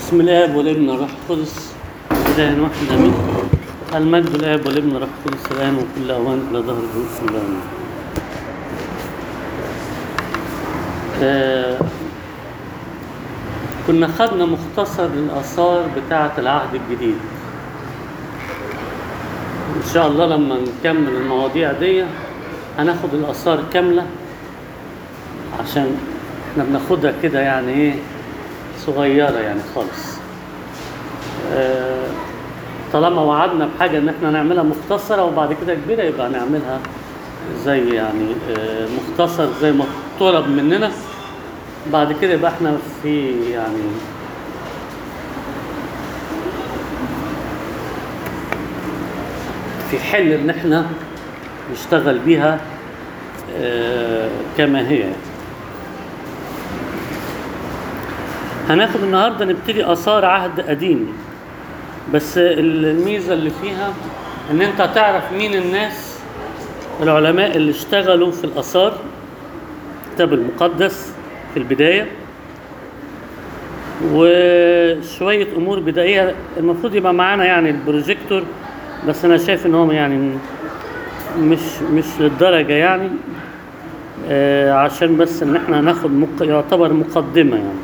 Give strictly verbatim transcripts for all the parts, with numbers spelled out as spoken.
بسم الآب والابن والروح القدس إله واحد آمين. المجد الآب والابن والروح القدس الآن وكل أوان إلى ظهر بسم الله آمين. آه كنا خدنا مختصر للآثار بتاعة العهد الجديد. إن شاء الله لما نكمل المواضيع دي هناخد الآثار كاملة، عشان احنا بناخدها كده يعني ايه صغيرة يعني خالص. آه طالما وعدنا بحاجة ان احنا نعملها مختصرة وبعد كده كبيرة، يبقى نعملها زي يعني آه مختصر زي ما طلب مننا. بعد كده يبقى احنا في يعني في حل ان احنا نشتغل بيها آه كما هي. هناخد النهارده نبتدي آثار عهد قديم، بس الميزة اللي فيها ان انت تعرف مين الناس العلماء اللي اشتغلوا في الآثار الكتاب المقدس في البداية، وشوية امور بدائية. المفروض يبقى معانا يعني البروجيكتور، بس انا شايف ان هو يعني مش مش للدرجة يعني آه عشان بس ان احنا ناخد مق... يعتبر مقدمة يعني.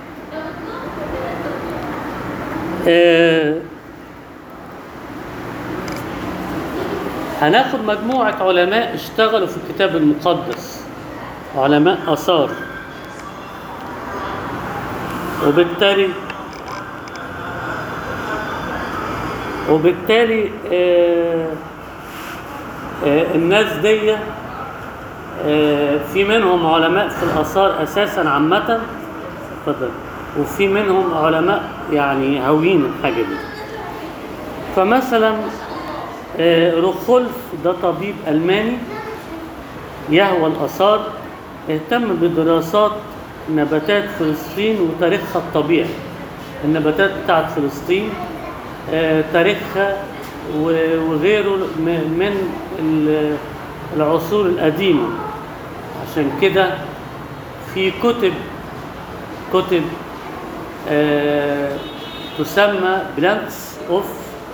آه هناخد مجموعة علماء اشتغلوا في الكتاب المقدس، علماء آثار، وبالتالي وبالتالي آه آه الناس دي آه في منهم علماء في الآثار أساسا عامة، اتفضل، وفي منهم علماء يعني هاويين الحاجة دي. فمثلا روخولف ده طبيب ألماني يهوى الآثار، اهتم بدراسات نباتات فلسطين وتاريخها الطبيعي. النباتات بتاعت فلسطين تاريخها وغيره من العصور القديمة. عشان كده في كتب كتب آه تسمى بلانتس اوف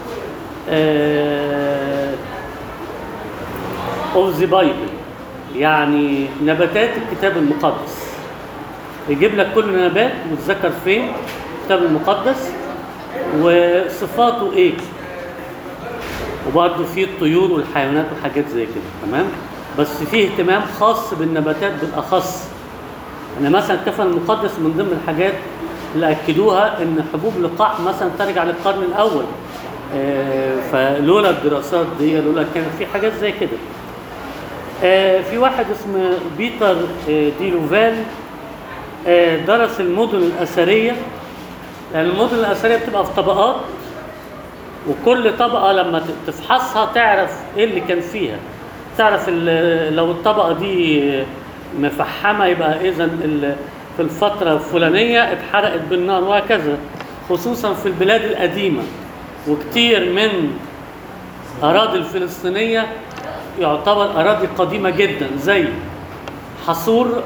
اوف ذا بايبل، يعني نباتات الكتاب المقدس. يجيب لك كل نبات وتذكر فين الكتاب المقدس وصفاته ايه، وبرضه فيه الطيور والحيوانات وحاجات زي كده، تمام. بس فيه اهتمام خاص بالنباتات بالاخص. أنا مثلا الكتاب المقدس من ضمن الحاجات اللي أكدوها إن حبوب لقاح مثلا ترجع للقرن الأول. آه فلولا الدراسات دي، لولا كان في حاجات زي كده. آه في واحد اسمه بيتر آه دي لوفال آه درس المدن الأثرية. يعني المدن الأثرية بتبقى في طبقات، وكل طبقة لما تفحصها تعرف إيه اللي كان فيها. تعرف لو الطبقة دي مفحمة يبقى إذن في الفترة الفلانية اتحرقت بالنار، وهكذا. خصوصا في البلاد القديمة، وكتير من أراضي الفلسطينية يعتبر أراضي قديمة جدا، زي حصور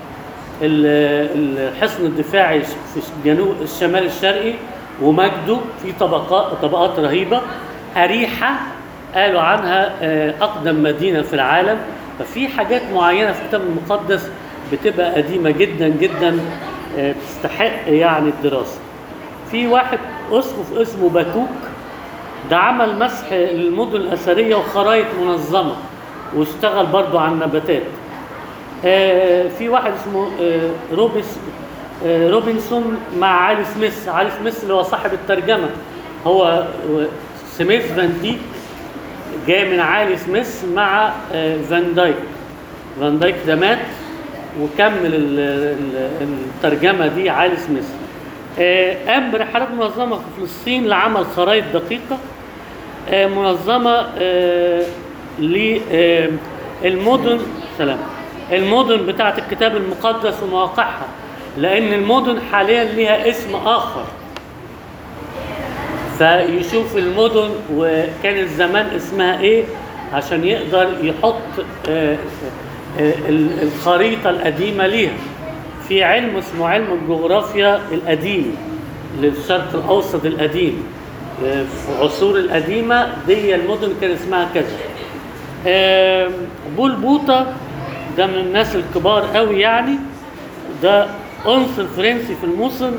الحصن الدفاعي في جنوب الشمال الشرقي ومجده في طبقات طبقات رهيبة. أريحة قالوا عنها أقدم مدينة في العالم. ففي حاجات معينة في الكتاب المقدس بتبقى قديمة جدا جدا تستحق يعني الدراسة. في واحد أسقف اسمه باكوك، ده عمل مسح للمدن الأثرية وخرائط منظمة، واشتغل برضو عن النباتات. في واحد اسمه روبس روبنسون مع علي سميث. علي سميث اللي هو صاحب الترجمة، هو سميث فان ديك جاي من علي سميث مع فان دايك. فان دايك ده مات وكمل الترجمة دي علي سميث. قام برحلات منظمة في فلسطين لعمل خرائط دقيقة منظمة للمدن سلام المدن بتاعة الكتاب المقدس ومواقعها، لأن المدن حاليا لها اسم آخر. فيشوف المدن وكان الزمان اسمها ايه عشان يقدر يحط الخريطة القديمة ليها. في علم اسمه علم الجغرافيا القديم، للشرق الاوسط القديم في العصور القديمه دي المدن كان اسمها كذا. بول بوطه ده من الناس الكبار قوي يعني، ده عنصر فرنسي في الموصل،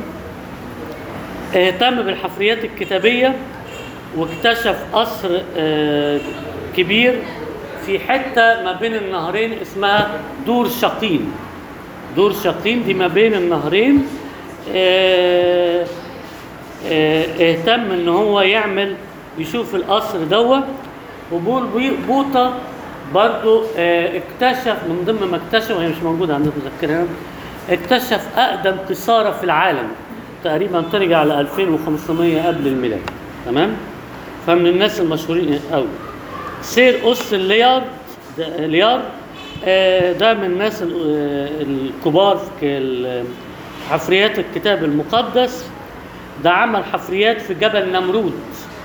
اهتم بالحفريات الكتابيه واكتشف قصر كبير في حته ما بين النهرين اسمها دور شقين. دور شقين دي ما بين النهرين. اه اه اهتم ان هو يعمل يشوف القصر دوت. وبول بوطه برضو اه اكتشف من ضمن ما اكتشف، وهي مش موجوده عندنا مذكره، اكتشف اقدم قصاره في العالم تقريبا ترجع ل ألفين وخمسمية قبل الميلاد. تمام؟ فمن الناس المشهورين قوي. سير اوس ليارد ليار ده من الناس الكبار في حفريات الكتاب المقدس. ده عمل حفريات في جبل نمرود،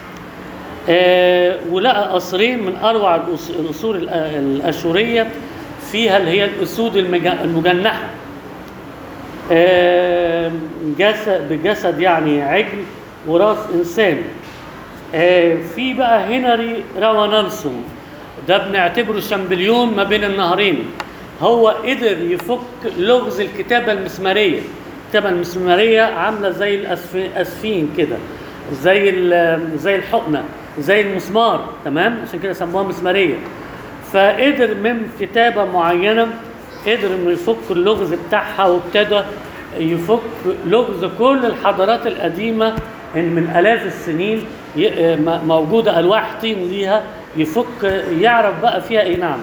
ولقى قصرين من اروع القصور الاشوريه فيها اللي هي الاسود المجنحه جسد بجسد يعني عجل وراس انسان. في بقى هنري راونالسون ده بنعتبره شامبليون ما بين النهرين. هو قدر يفك لغز الكتابه المسماريه. الكتابه المسماريه عامله زي الاسفين كده، زي زي الحقنه، زي المسمار. تمام؟ عشان كده سموها مسماريه. فقدر من كتابه معينه قدر انه يفك اللغز بتاعها، وابتدى يفك لغز كل الحضارات القديمه ان من الاف السنين موجوده الواح طين ليها، يفك يعرف بقى فيها ايه. نعم.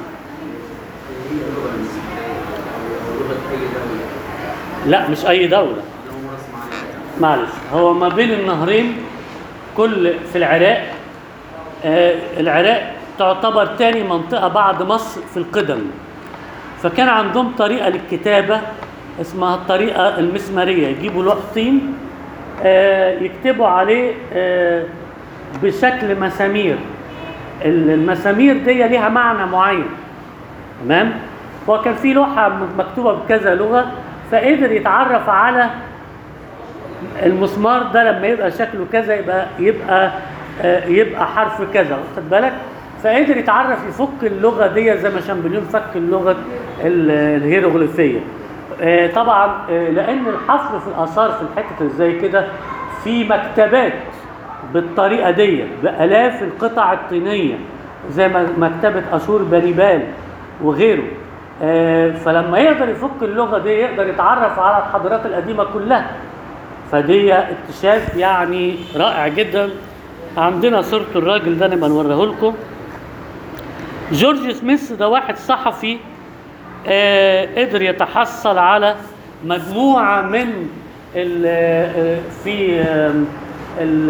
لا مش اي دوله، معلش. هو ما بين النهرين كل في العراق. آه العراق تعتبر تاني منطقه بعد مصر في القدم، فكان عندهم طريقه للكتابه اسمها الطريقه المسماريه. يجيبوا لوح طين آه يكتبوا عليه آه بشكل مسامير. المسامير دي ليها معنى معين. تمام؟ وكان في لوحه مكتوبه بكذا لغه، فقدر يتعرف على المسمار ده لما يبقى شكله كذا يبقى يبقى آه يبقى حرف كذا. واخد بالك؟ فقدر يتعرف يفك اللغه دي زي ما شامبليون فك اللغه الهيروغليفيه. آه طبعا آه لان الحفر في الاثار في الحته اللي زي كده في مكتبات بالطريقه دي بالاف القطع الطينيه زي ما مكتبه اشور بنيبال وغيره. آه فلما يقدر يفك اللغه دي يقدر يتعرف على الحضارات القديمه كلها. فدي اكتشاف يعني رائع جدا. عندنا صوره الراجل ده نبقى نوريه لكم. جورج سميث ده واحد صحفي آه قدر يتحصل على مجموعه من ال في ال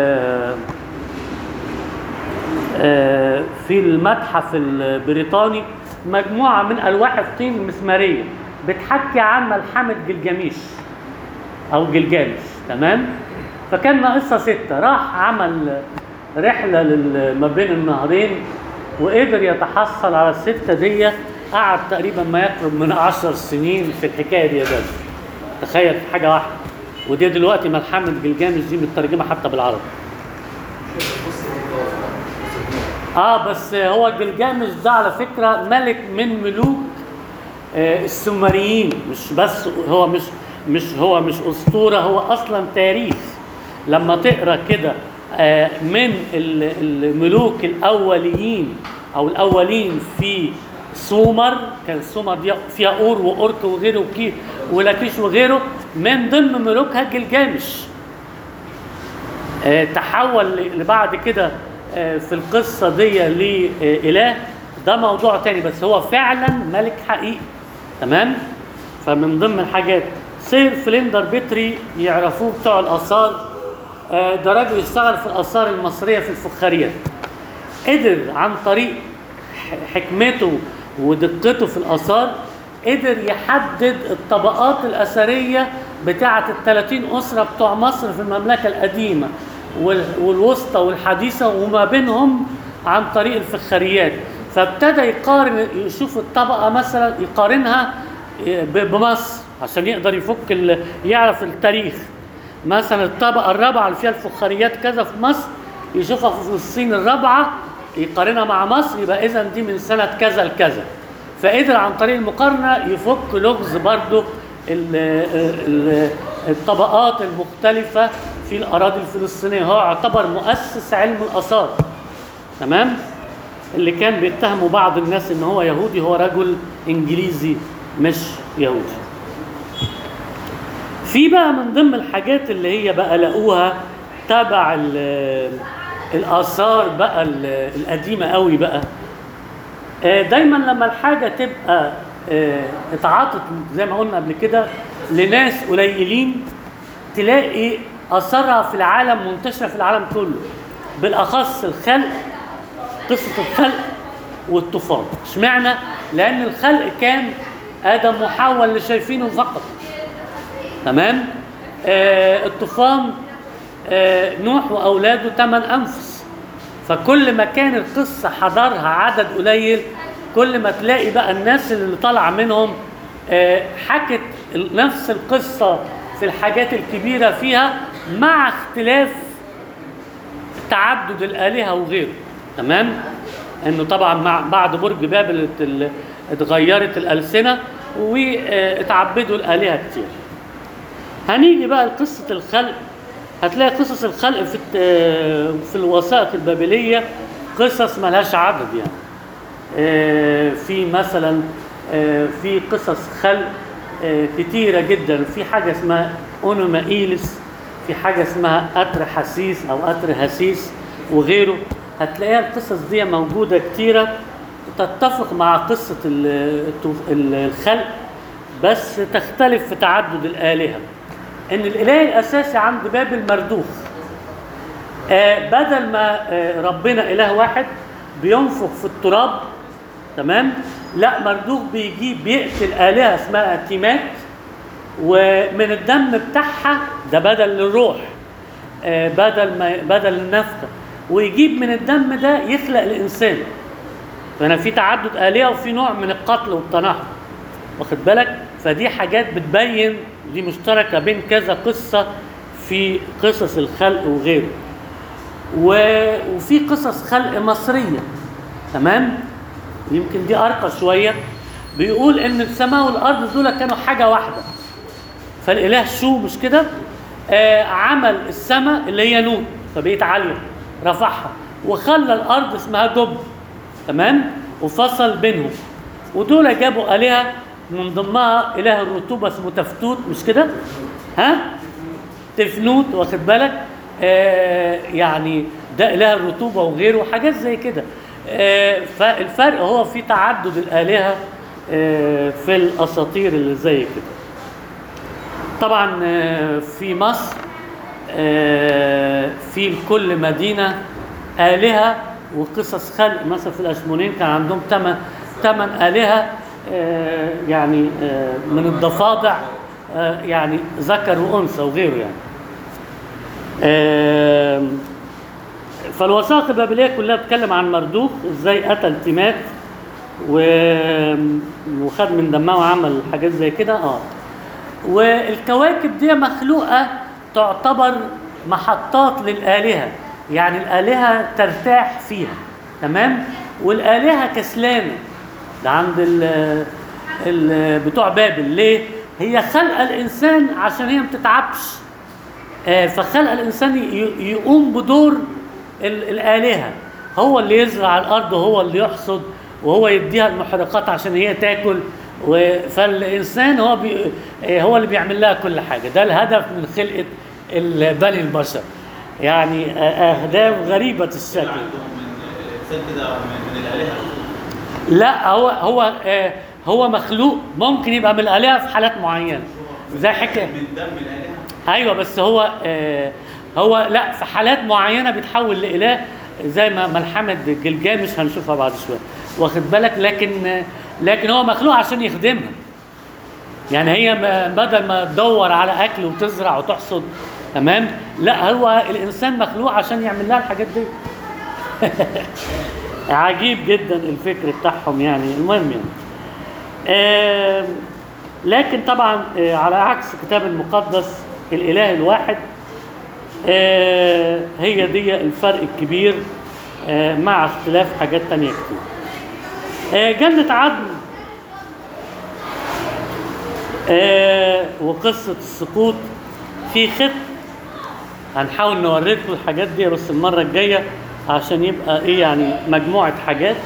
في المتحف البريطاني مجموعه من الواح الطين المسماريه بتحكي عن ملحمه جلجاميش او جلجامش. تمام؟ فكان ناقصها سته. راح عمل رحله ما بين النهرين وقدر يتحصل على السته دي. قعد تقريبا ما يقرب من عشر سنين في الحكايه دي بس. تخيل حاجه واحده. ودي دلوقتي ملحمه جلجامش دي مترجمه حتى بالعربي. اه بس هو جلجامش ده على فكره ملك من ملوك آه السومريين. مش بس هو مش مش هو مش اسطوره، هو اصلا تاريخ. لما تقرا كده آه من الملوك الاوليين او الاولين في سومر، كان سومر دي فيها اور واورك وغيره وكي ولاكيش وغيره، من ضمن ملوكها جلجامش. آه تحول لبعد كده آه في القصه دي لاله. ده موضوع تاني، بس هو فعلا ملك حقيقي. تمام؟ فمن ضمن الحاجات سير فليندر بيتري يعرفوه بتوع الاثار. آه ده راجل يشتغل في الاثار المصريه في الفخاريات. قدر عن طريق حكمته ودقته في الاثار قدر يحدد الطبقات الاثريه بتاعه الثلاثين اسره بتوع مصر في المملكه القديمه والوسطى والحديثه وما بينهم عن طريق الفخاريات. فابتدى يقارن، يشوف الطبقه مثلا يقارنها بمصر عشان يقدر يفك يعرف التاريخ. مثلا الطبقه الرابعه اللي فيها الفخاريات كذا في مصر، يشوفها في فلسطين الرابعه يقارنها مع مصر، يبقى اذا دي من سنه كذا لكذا. فقدر عن طريق المقارنه يفك لغز برضه الطبقات المختلفه في الاراضي الفلسطينيه. هو يعتبر مؤسس علم الاثار، تمام؟ اللي كان بيتهموا بعض الناس ان هو يهودي، هو رجل انجليزي مش يهودي. في بقى من ضمن الحاجات اللي هي بقى لقوها تبع الاثار بقى القديمه قوي بقى، دايما لما الحاجه تبقى اتعاطت زي ما قلنا قبل كده لناس قليلين، تلاقي اثرها في العالم منتشره في العالم كله، بالاخص الخلق، قصه الخلق والطوفان. اشمعنى؟ لان الخلق كان ادم وحواء اللي شايفينه فقط، تمام؟ آه الطوفان آه نوح واولاده ثمان انفس. فكل ما كان القصه حضرها عدد قليل، كل ما تلاقي بقى الناس اللي طالعه منهم آه حكت نفس القصه في الحاجات الكبيره فيها، مع اختلاف تعدد الالهه وغيره، تمام؟ انه طبعا مع بعد برج بابل اتغيرت الالسنه واتعبدوا الالهه كتير. هنيجي بقى لقصه الخلق. هتلاقي قصص الخلق في في الوثائق البابليه قصص ملهاش عدد يعني. في مثلا في قصص خلق كتيره جدا. في حاجه اسمها اونومائيلس، في حاجه اسمها أتر حسيس او أتر هسيس وغيره. هتلاقيها القصص دي موجوده كتيره تتفق مع قصه الخلق، بس تختلف في تعدد الالهه. ان الاله الاساسي عند بابل مردوخ، آه بدل ما آه ربنا اله واحد بينفخ في التراب، تمام؟ لا، مردوخ بيجيب بيقتل الهه اسمها تيمات، ومن الدم بتاعها ده بدل للروح، آه بدل ما بدل النفخه، ويجيب من الدم ده يخلق الانسان. فانا في تعدد الهه وفي نوع من القتل والتنحر، واخد بالك؟ فدي حاجات بتبين دي مشتركه بين كذا قصه في قصص الخلق وغيره. وفي قصص خلق مصريه، تمام؟ يمكن دي ارقى شويه. بيقول ان السماء والارض دول كانوا حاجه واحده، فالاله شو مش كده آه عمل السماء اللي هي نون فبقيت عاليه، رفعها، وخلى الارض اسمها جب، تمام؟ وفصل بينهم. ودول جابوا الهه من ضمنها اله الرطوبه اسمه تفتوت، مش كده؟ ها؟ تفنوت، واخد بالك؟ آه يعني ده اله الرطوبه وغيره، حاجات زي كده. آه فالفرق هو في تعدد الالهه آه في الاساطير اللي زي كده. طبعا آه في مصر آه في كل مدينه الهه وقصص خلق. مثلا في الاشمونين كان عندهم ثمان ثمان الهه، آه يعني آه من الضفادع، آه يعني ذكر وانثى وغيره يعني. آه فالوثائق البابليه كلها بتتكلم عن مردوخ ازاي قتل تيمات وخد من دمها وعمل حاجات زي كده. اه والكواكب دي مخلوقه تعتبر محطات للالهه، يعني الالهه ترتاح فيها، تمام؟ والالهه كسلانه. ده عند ال ال بتوع بابل. ليه؟ هي خلق الانسان عشان هي ما بتتعبش، آه فخلق الانسان يقوم بدور الالهه، هو اللي يزرع الارض وهو اللي يحصد وهو يديها المحرقات عشان هي تاكل. فالانسان هو بي هو اللي بيعمل لها كل حاجه. ده الهدف من خلقه بني البشر، يعني اهداف غريبه الشكل. الانسان كده من الالهه؟ لا، هو هو آه هو مخلوق ممكن يبقى من الالهه في حالات معينه، زي حكايه من دم الالهه. ايوه، بس هو آه هو لا، في حالات معينه بيتحول لاله، زي ما ملحمه جلجامش هنشوفها بعد شويه، واخد بالك؟ لكن لكن هو مخلوق عشان يخدمها. يعني هي بدل ما تدور على اكل وتزرع وتحصد، تمام؟ لا، هو الانسان مخلوق عشان يعمل لها الحاجات دي. عجيب جدا الفكر بتاعهم يعني. المهم يعني آه لكن طبعا آه على عكس الكتاب المقدس الاله الواحد. آه هي دي الفرق الكبير آه مع اختلاف حاجات تانية كتير. آه جنة عدن آه وقصة السقوط في ختم، هنحاول نوريكم الحاجات دي بس المرة الجاية عشان يبقى ايه يعني مجموعة حاجات.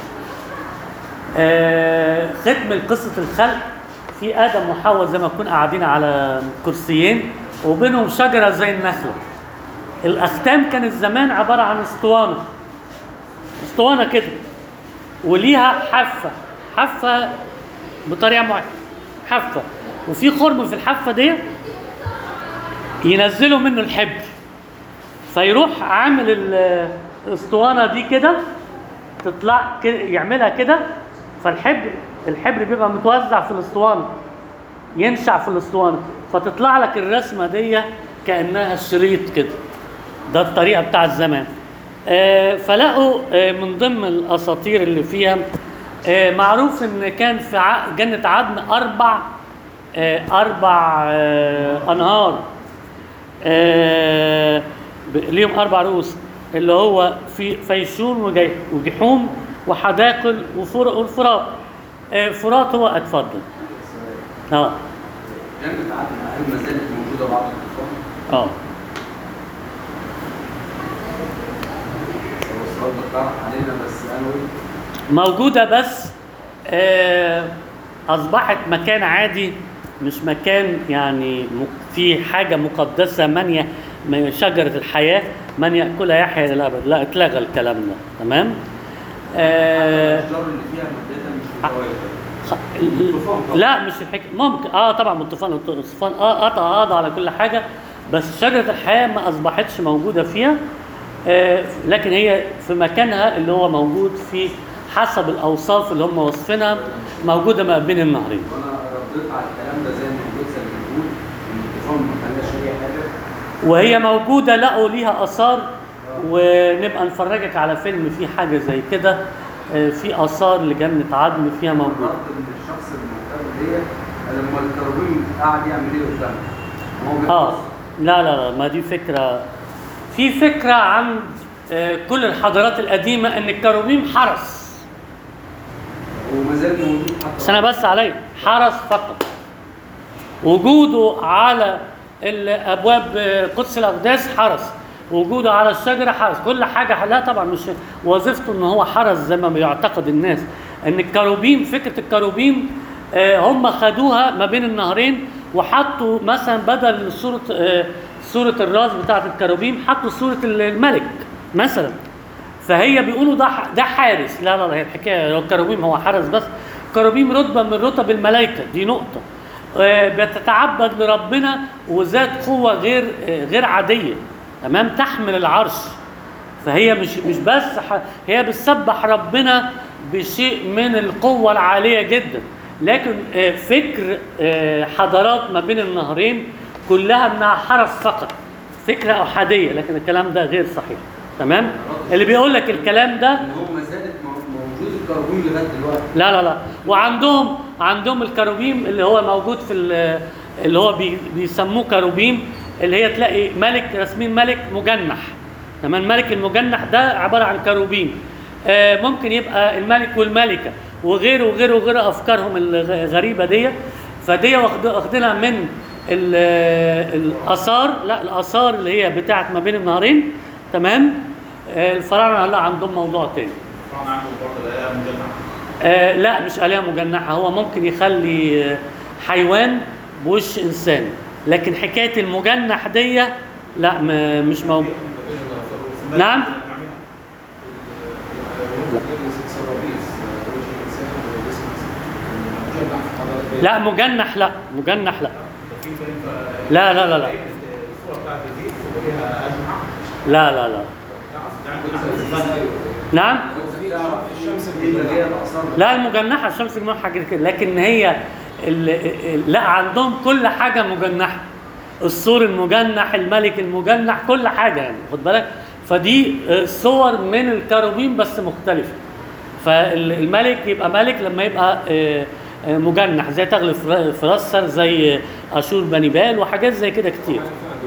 آه ختم قصة الخلق في آدم وحواء زي ما نكون قاعدين على كرسيين وبينهم شجرة زي النخلة. الأختام كانت زمان عبارة عن اسطوانة، اسطوانة كده وليها حافة، حافة بطريقة معينة، حافة وفي خرم في الحافة دي ينزلوا منه الحبر، فيروح عامل الاسطوانة دي كده تطلع كده يعملها كده، فالحبر الحبر بيبقى متوزع في الاسطوانة ينشع في الاسطوانة فتطلع لك الرسمة دي كأنها شريط كده. ده الطريقة بتاع الزمان. آه فلقوا آه من ضمن الأساطير اللي فيها آه معروف إن كان في جنة عدن أربع آه أربع آه أنهار آه ليهم أربع رؤوس، اللي هو في فيشون وجحوم وحداقل والفرات. آه فرات هو اتفضل. اه جنة عدن هل ما زالت موجودة بعض الأطفال؟ اه السؤال ده طرح علينا بس أنا موجودة بس آه أصبحت مكان عادي، مش مكان يعني في حاجة مقدسة من من شجرة الحياة من يأكلها يحيى إلى الأبد. لا اتلغى الكلام ده. تمام. آه الأشجار اللي فيها مادتها مش خ... لا مش الحكاية ممكن اه طبعا الطوفان الطوفان اه قطع قطع على كل حاجة، بس شجرة الحياة ما أصبحتش موجودة فيها. آه لكن هي في مكانها اللي هو موجود في حسب الأوصاف اللي هم وصفينها موجودة ما بين النهرين. وأنا رديت على الكلام ده زي ما الجثة اللي بتقول إن الطوفان ما خلاش أي حاجة، وهي موجودة لقوا ليها آثار، ونبقى نفرجك على فيلم فيه حاجة زي كده آه في آثار لجنة عدن فيها موجودة. رد إن الشخص المعتبر ديت لما الكروبين قاعد يعمل إيه قدامه؟ اه لا لا لا ما دي فكرة، في فكرة عن آه كل الحضارات القديمة ان الكروبيم حرس وما زال موجود حتى سنة بس عليه حرس فقط، وجوده على الابواب قدس الاقداس حرس، وجوده على الشجرة حرس، كل حاجة. لا طبعا مش وظيفته ان هو حرس زي ما بيعتقد الناس ان الكروبيم، فكرة الكروبيم آه هم خدوها ما بين النهرين وحطوا مثلا بدل صورة آه صورة الراس بتاعة الكروبيم حطوا صورة الملك مثلا، فهي بيقولوا ده ده حارس. لا لا لا هي الحكاية الكروبيم هو حارس بس. الكروبيم رتبة من رتب الملائكة، دي نقطة. آه بتتعبد لربنا وذات قوة غير آه غير عادية. تمام. تحمل العرش، فهي مش مش بس هي بتسبح ربنا بشيء من القوة العالية جدا، لكن آه فكر آه حضارات ما بين النهرين كلها انها حرس فقط، فكرة أحادية، لكن الكلام ده غير صحيح. تمام. اللي بيقول لك الكلام ده ان هو ما زالت موجود الكروبيم لغايه دلوقتي. لا لا لا وعندهم عندهم الكروبيم اللي هو موجود في اللي هو بي بيسموه كروبيم، اللي هي تلاقي ملك رسمين ملك مجنح. تمام. الملك المجنح ده عبارة عن كروبيم. آه ممكن يبقى الملك والملكة وغيره وغيره وغيره أفكارهم الغريبة دي، فدي واخدينها من الآثار. لا الآثار اللي هي بتاعت ما بين النهرين. تمام. آه الفراعنة لا عندهم موضوع تاني. الفراعنة عندهم برضه الآلهة مجنحة. آه لا مش آلهة مجنحة، هو ممكن يخلي حيوان بوش إنسان، لكن حكاية المجنح دي لا مش موجود. نعم. لا مجنح لا مجنح لا لا لا لا لا لا لا لا نعم. لا المجنحة الشمس المجنحة حاجة كده، لكن هي لا عندهم كل حاجة مجنحة، السور المجنح، الملك المجنح، كل حاجة يعني خد بالك. فدي صور من الكروبيم بس مختلفة. فالملك يبقى ملك لما يبقى مجنح زي تغلب فرسر زي أشور بني بال وحاجات زي كده كتير.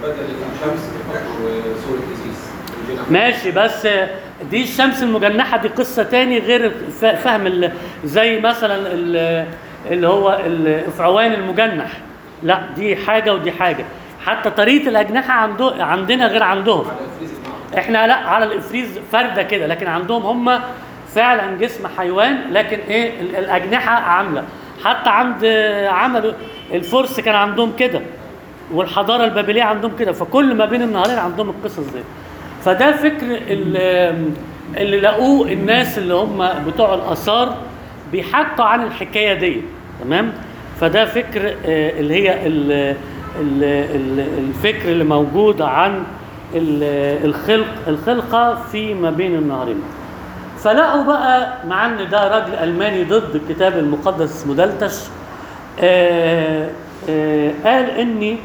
بدل الشمس وسورة إيزيس. ماشي، بس دي الشمس المجنحة دي قصة تاني غير ف- فهم ال- زي مثلا ال- اللي هو الافعوان المجنح. لا دي حاجة ودي حاجة. حتى طريقة الأجنحة عنده عندنا غير عندهم. على إفريز النهر. احنا لا على الإفريز فردة كده، لكن عندهم هم فعلا جسم حيوان، لكن ايه ال- الأجنحة عاملة. حتى عند عملوا الفرس كان عندهم كده، والحضارة البابلية عندهم كده، فكل ما بين النهرين عندهم القصص دي. فده فكر اللي, اللي لقوه الناس اللي هم بتوع الآثار بيحكوا عن الحكاية دي. تمام. فده فكر آه، اللي هي ال- ال- ال- الفكر اللي موجود عن ال- الخلق الخلقة في ما بين النهرين. فلقوا بقى، مع ان ده راجل ألماني ضد الكتاب المقدس اسمه دلتش، آه، آه، قال اني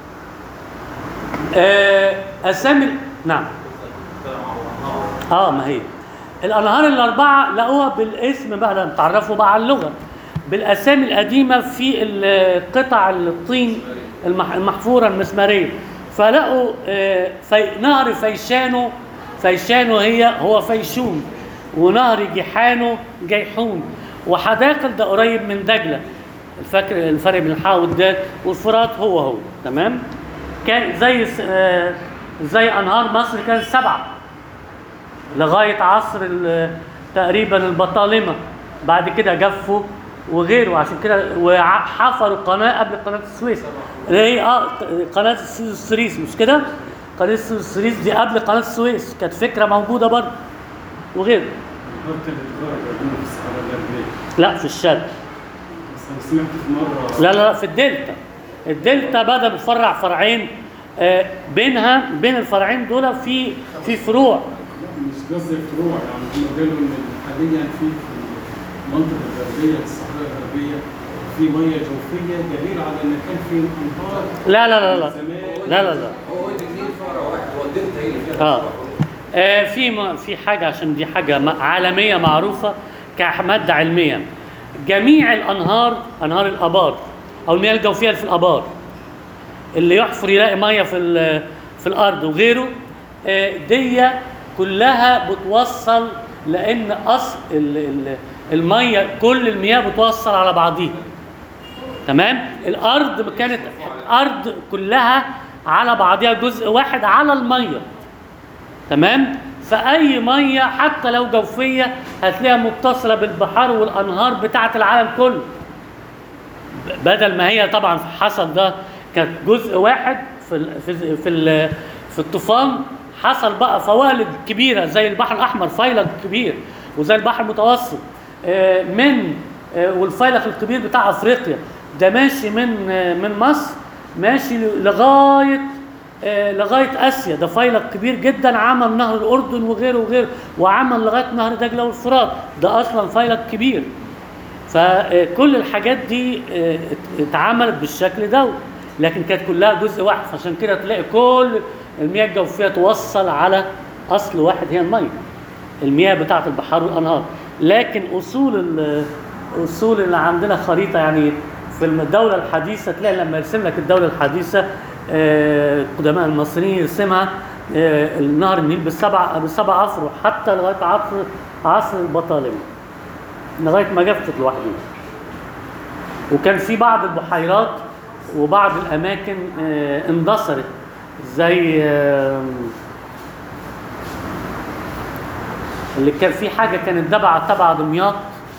آه، اسامي نعم اه ما هي الانهار الاربعه لقوها بالاسم بقى، لما تعرفوا بقى على اللغه بالاسامي القديمه في القطع الطين المح- المحفوره المسماريه. فلقوا آه، في نهر فيشانو، فيشانو هي هو فيشون، ونهر جيحانو جيحون، وحداقل ده قريب من دجله. الفكر الفرق بين الحاء والدال، والفرات هو هو. تمام. كان زي س- آه، زي انهار مصر كانت سبعه لغايه عصر ال- تقريبا البطالمه. بعد كده جفوا وغيره، عشان كده وحفروا قناه قبل قناه السويس اللي هي اه قناه السويس، مش كده؟ قناه السويس دي قبل قناه السويس، كانت فكره موجوده برضه وغيره. الخط اللي اتغرق عندنا في الصحراء الغربية، لا في الشرق. بس أنا سمعت في مرة لا لا لا في الدلتا. الدلتا بدأ بتفرع فرعين، آه، بينها بين الفرعين دول في في فروع. مش قصدي الفروع، يعني هم قالوا إن حاليا في في المنطقة الغربية الصحراء الغربية في مية جوفية دليل على إن كان في أنهار لا لا لا لا زمان. لا لا لا هو وادي النيل فرع واحد، هو الدلتا هي اللي فيها اه, فرع. آه في م- في حاجه، عشان دي حاجه م- عالميه معروفه كماده علميه. جميع الانهار، انهار الابار او المياه الجوفيه اللي في الابار، اللي يحفر يلاقي ميه في ال- في الارض وغيره، آه، دي كلها بتوصل، لان اصل ال- ال- الميه كل المياه بتوصل على بعضيها. تمام. الارض كانت الارض كلها على بعضيها جزء واحد على الميه. تمام. فاي ميه حتى لو جوفيه هتلاقيها متصله بالبحار والانهار بتاعه العالم كله، بدل ما هي طبعا حصل ده كانت جزء واحد في ال في في, ال في الطوفان. حصل بقى فوالد كبيره زي البحر الاحمر، فيلق كبير، وزي البحر المتوسط آه، من آه، والفيلق الكبير بتاع افريقيا ده ماشي من آه، من مصر ماشي لغايه آه، لغايه اسيا. ده فيلق كبير جدا، عمل نهر الاردن وغيره وغيره، وعمل لغايه نهر دجله والفرات، ده اصلا فيلق كبير. فكل الحاجات دي آه، اتعملت بالشكل ده، لكن كانت كلها جزء واحد. عشان كده تلاقي كل المياه الجوفيه توصل على اصل واحد، هي الميه، المياه بتاعه البحار والانهار. لكن اصول ال- اصول اللي عندنا خريطه، يعني في الدوله الحديثه تلاقي لما يرسم لك الدوله الحديثه آه، قدماء المصريين يرسمها آه، النهر النيل بالسبع بالسبع افرع حتى لغايه عصر عصر البطالمه، لغايه ما جفت لوحدها. وكان في بعض البحيرات وبعض الاماكن آه، اندثرت، زي آه، اللي كان في حاجه كانت تبع تبع دمياط،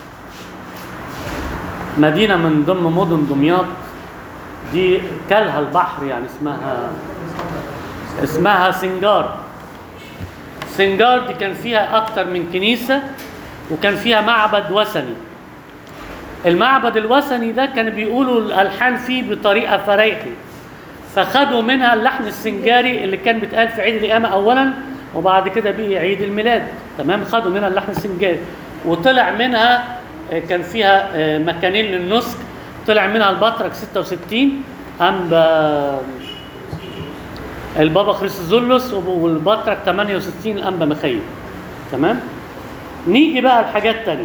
مدينه من ضمن مدن دمياط دي كلها البحر، يعني اسمها اسمها سنجار. سنجار دي كان فيها اكتر من كنيسه، وكان فيها معبد وثني. المعبد الوثني ده كان بيقولوا الالحان فيه بطريقه فريحي، فخدوا منها اللحن السنجاري اللي كان بيتقال في عيد القيامه اولا، وبعد كده بقي عيد الميلاد. تمام. خدوا منها اللحن السنجاري، وطلع منها آه، كان فيها آه، مكانين للنسك. طلع منها البطرك ستة وستين، انبا البابا خريستوزولوس، والبطرك ثمانية وستين الانبا ميخائيل. تمام. نيجي بقى لحاجات تانية.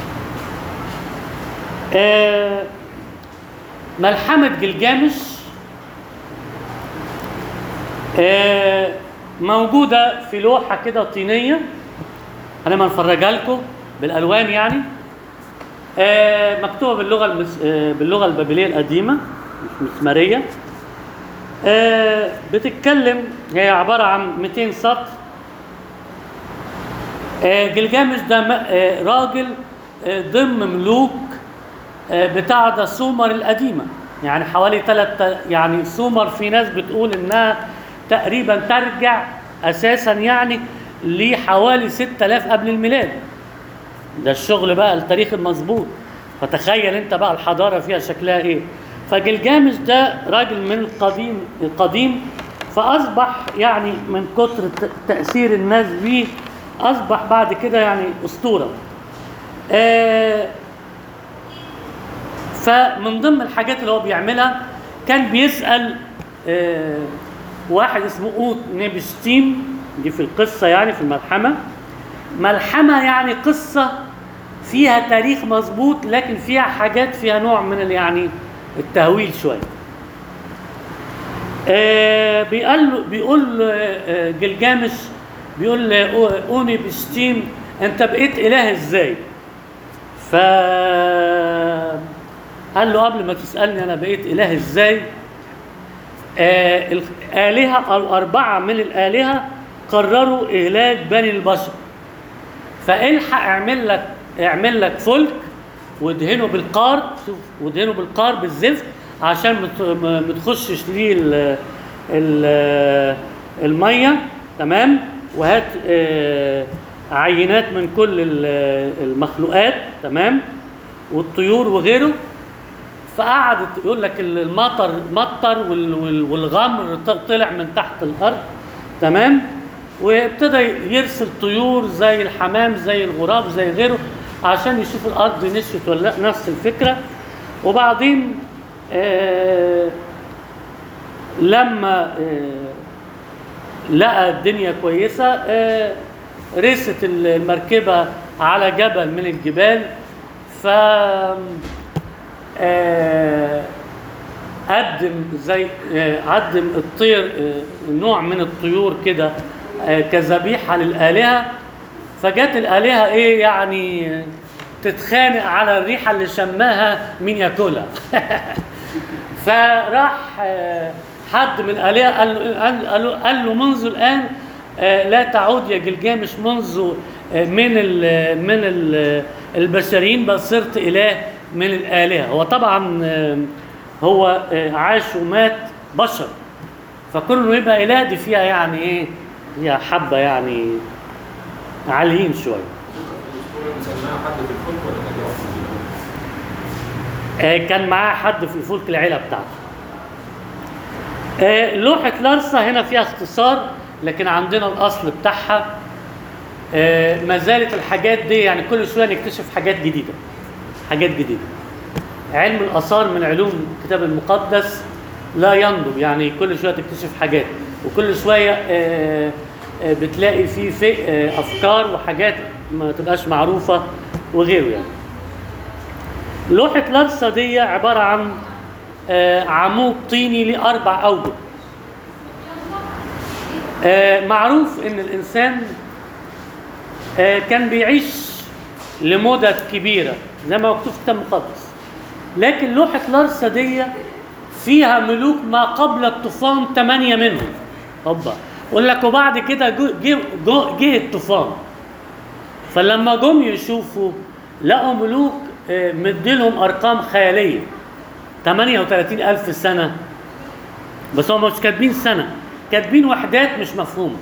آه، ملحمة جلجامش آه، موجودة في لوحة كده طينية، أنا ما نفرجها لكم بالألوان يعني. آه، مكتوبة باللغة المس... آه، باللغة البابلية القديمة مش مسمارية. آه، بتتكلم، هي عبارة عن مئتين سطر. آه، جلجامش ده م- آه، راجل آه، ضمن ملوك آه، بتاع ده سومر القديمة، يعني حوالي ثلاث، يعني سومر في ناس بتقول إنها تقريبا ترجع أساسا يعني لحوالي ستة آلاف قبل الميلاد. ده الشغل بقى التاريخ المظبوط، فتخيل انت بقى الحضاره فيها شكلها ايه. فجلجامش ده راجل من القديم القديم، فاصبح يعني من كتر ت- تاثير الناس بيه اصبح بعد كده يعني اسطوره. آه فمن ضمن الحاجات اللي هو بيعملها كان بيسال آه واحد اسمه اوت نيبشتيم، دي في القصه يعني في الملحمه. ملحمة يعني قصة فيها تاريخ مظبوط، لكن فيها حاجات فيها نوع من ال- يعني التهويل شوية. آه بيقول له بيقول له، آه جلجامش بيقول له اوني بشتيم انت بقيت اله ازاي؟ ف قال له قبل ما تسألني انا بقيت اله ازاي، آه الآلهة او اربعة من الآلهة قرروا اهلاك بني البشر، فالحق اعمل لك اعمل لك فلك وادهنه بالقار، شوف وادهنه بالقار بالزفت عشان ما ت- ما ما تخشش ليه ال- ال- الميه، تمام. وهات آه، عينات من كل ال- المخلوقات، تمام، والطيور وغيره. فقعدت يقول لك المطر مطر وال- وال- والغمر ط- طلع من تحت الارض، تمام. وابتدى يرسل طيور زي الحمام زي الغراب زي غيره عشان يشوف الارض نشفت ولا لا، نفس الفكره. وبعدين آه لما آه لقى الدنيا كويسه آه رست المركبه على جبل من الجبال. ف آه قدم زي آه، قدم الطير آه، نوع من الطيور كده آه، كذبيحه للالهه. فجت الالهه ايه يعني تتخانق على الريحه اللي شماها مين ياكلها. فراح آه، حد من الالهه قال له قال قال له, قال له منذ الان آه، لا تعود يا جلجامش منذ آه، من ال من ال البشريين، بل صرت اله من الالهه. هو طبعا آه، هو آه، عاش ومات بشر، فكل انه يبقى اله دي فيها يعني ايه، فيها حبه يعني عاليين شويه. الأسطورة مسماها حد في الفلك ولا كان واحد؟ آه، كان معاه حد في الفلك العيله بتاعته. آه، لوحه لارسا هنا فيها اختصار، لكن عندنا الاصل بتاعها. آه، ما زالت الحاجات دي يعني كل شويه نكتشف حاجات جديده، حاجات جديده. علم الاثار من علوم الكتاب المقدس لا ينضب، يعني كل شويه تكتشف حاجات، وكل شويه آه، آه، بتلاقي فيه في آه، افكار وحاجات ما تبقاش معروفه وغيره يعني. لوحه لارسا دي عباره عن آه، عمود طيني ليه اربع اوجه. آه، معروف ان الانسان آه، كان بيعيش لمدد كبيره زي ما مكتوب في الكتاب المقدس، لكن لوحه لارسا دي فيها ملوك ما قبل الطوفان ثمانيه منهم. هوبا يقول لك وبعد كده جو- جه جو- جه الطوفان. فلما جم يشوفوا لقوا ملوك آه، مديلهم ارقام خياليه، ثمانية وثلاثين ألف سنه، بس هم مش كاتبين سنه، كاتبين وحدات مش مفهومه.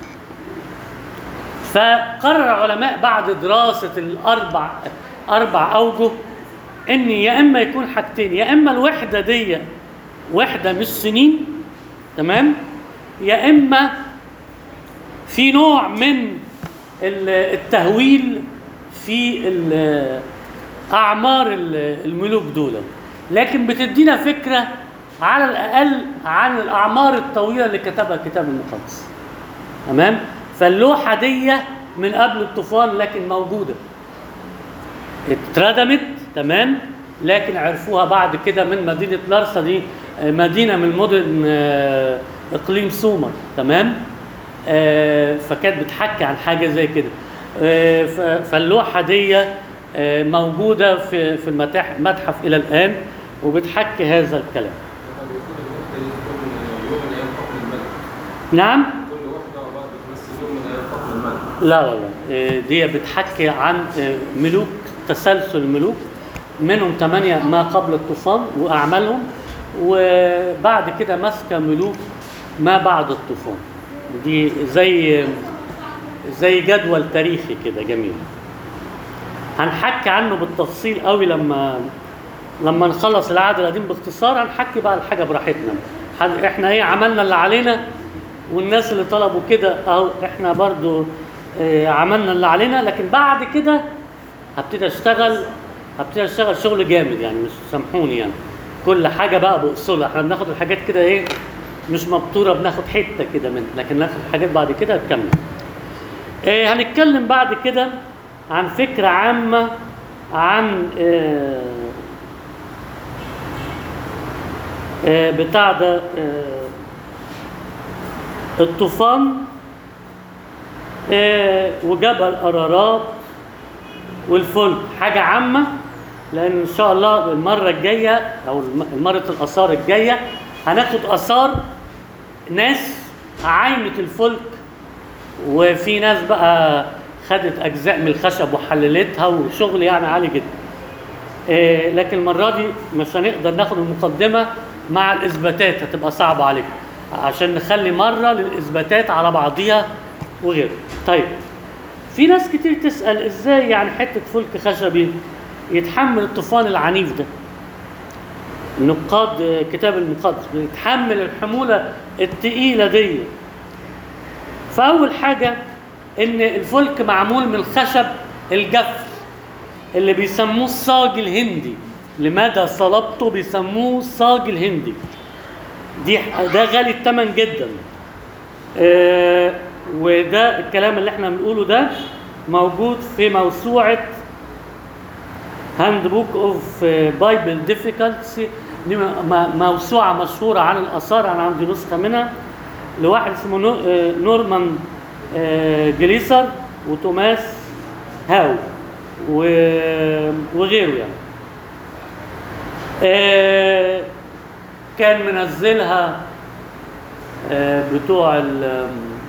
فقرر علماء بعد دراسه الاربع اربع اوجه ان يا اما يكون حاجتين، يا اما الوحده دي وحده مش سنين، تمام، يا اما في نوع من ال- التهويل في ال- اعمار ال- الملوك دول، لكن بتدينا فكره على الاقل عن الاعمار الطويله اللي كتبها الكتاب المقدس، تمام. فاللوحه دي من قبل الطوفان لكن موجوده، اتردمت، تمام، لكن عرفوها بعد كده من مدينه لارسا. دي آه، مدينه من المدن آه، اقليم سومر، تمام. آه فكانت بتحكي عن حاجه زي كده. آه ف- فاللوحه دي آه موجوده في في المتاحف المتحف الى الان، وبتحكي هذا الكلام. طب المفروض الوحدة دي تكون يوم من أيام حكم الملك. نعم. كل وحدة عبارة بتمثل يوم من أيام حكم الملك. لا والله، آه، دي بتحكي عن آه، ملوك، تسلسل ملوك، منهم ثمانية ما قبل الطوفان وأعمالهم، وبعد كده ماسكة ملوك ما بعد الطوفان. دي زي زي جدول تاريخي كده جميل. هنحكي عنه بالتفصيل قوي لما لما نخلص العهد القديم باختصار. هنحكي بقى الحاجة براحتنا. هن- احنا ايه عملنا اللي علينا، والناس اللي طلبوا كده اهو احنا برضو اه عملنا اللي علينا، لكن بعد كده هبتدي اشتغل هبتدي اشتغل شغل جامد يعني، مش سامحوني يعني. كل حاجة بقى بأصولها، احنا بناخد الحاجات كده ايه مش مبتورة، بناخد حتة كده منها، لكن ناخد الحاجات بعد كده هتكمل. اه هنتكلم بعد كده عن فكرة عامة عن اه اه بتاع ده اه الطوفان اه وجبل أرارات والفلك، حاجة عامة. لأن إن شاء الله المرة الجاية أو الم- المرة الآثار الجاية هناخد آثار ناس عايمة الفلك، وفي ناس بقى خدت أجزاء من الخشب وحللتها وشغل يعني عالي جدا. آه، لكن المرة دي مش هنقدر ناخد المقدمة مع الإثباتات، هتبقى صعبة عليكم، عشان نخلي مرة للإثباتات على بعضيها وغيره. طيب، في ناس كتير تسأل إزاي يعني حتة فلك خشبي يتحمل الطوفان العنيف ده؟ نقاد آه، كتاب المقدس بيتحمل الحمولة التقيلة دي. فأول حاجة إن الفلك معمول من الخشب الجف اللي بيسموه الصاج الهندي، لمدى صلابته بيسموه الصاج الهندي. دي ده غالي الثمن جدا. آه وده الكلام اللي احنا بنقوله ده موجود في موسوعة هاند بوك اوف بايبل ديفيكالتسي، دي م- م- موسوعة مشهورة عن الآثار. أنا عندي نسخة منها لواحد اسمه نو- آه، نورمان آه، جليسر وتوماس هاو و- وغيره يعني. آه، كان منزلها آه، بتوع ال-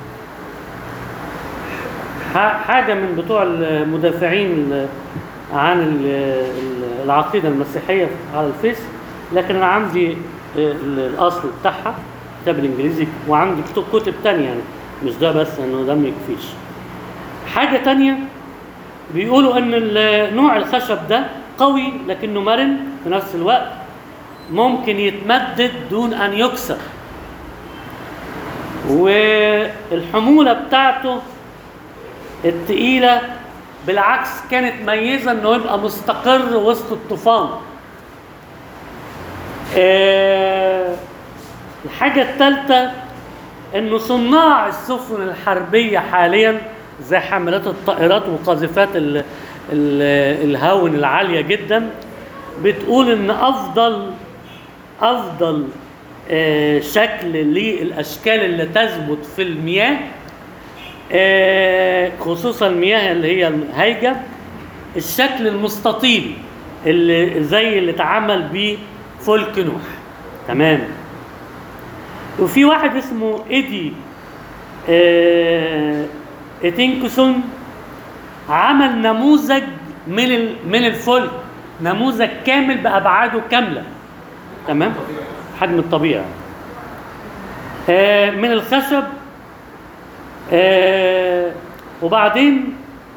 ح- حاجة من بتوع المدافعين ال- عن ال- ال- العقيدة المسيحية على الفيس، لكن أنا عندي آه، الأصل بتاعها كتاب الإنجليزي، وعندي كتب كتب تانية يعني، مش ده بس، إنه ده ما يكفيش. حاجة تانية بيقولوا إن ال- نوع الخشب ده قوي لكنه مرن في نفس الوقت، ممكن يتمدد دون أن يكسر، والحمولة بتاعته التقيلة بالعكس كانت ميزة إنه يبقى مستقر وسط الطوفان. آه، الحاجة الثالثة إنه صناع السفن الحربية حاليا زي حاملات الطائرات وقاذفات ال- ال- الهاون العالية جدا بتقول إن أفضل أفضل آه، شكل للأشكال اللي تثبت في المياه، آه، خصوصا المياه اللي هي الهايجة، الشكل المستطيل اللي زي اللي اتعمل بيه فلك نوح. تمام. وفي واحد اسمه ايدي آه، اتينكسون عمل نموذج من ال- من الفلك، نموذج كامل بأبعاده كاملة. تمام، حجم الطبيعي آه، من الخشب. آه، وبعدين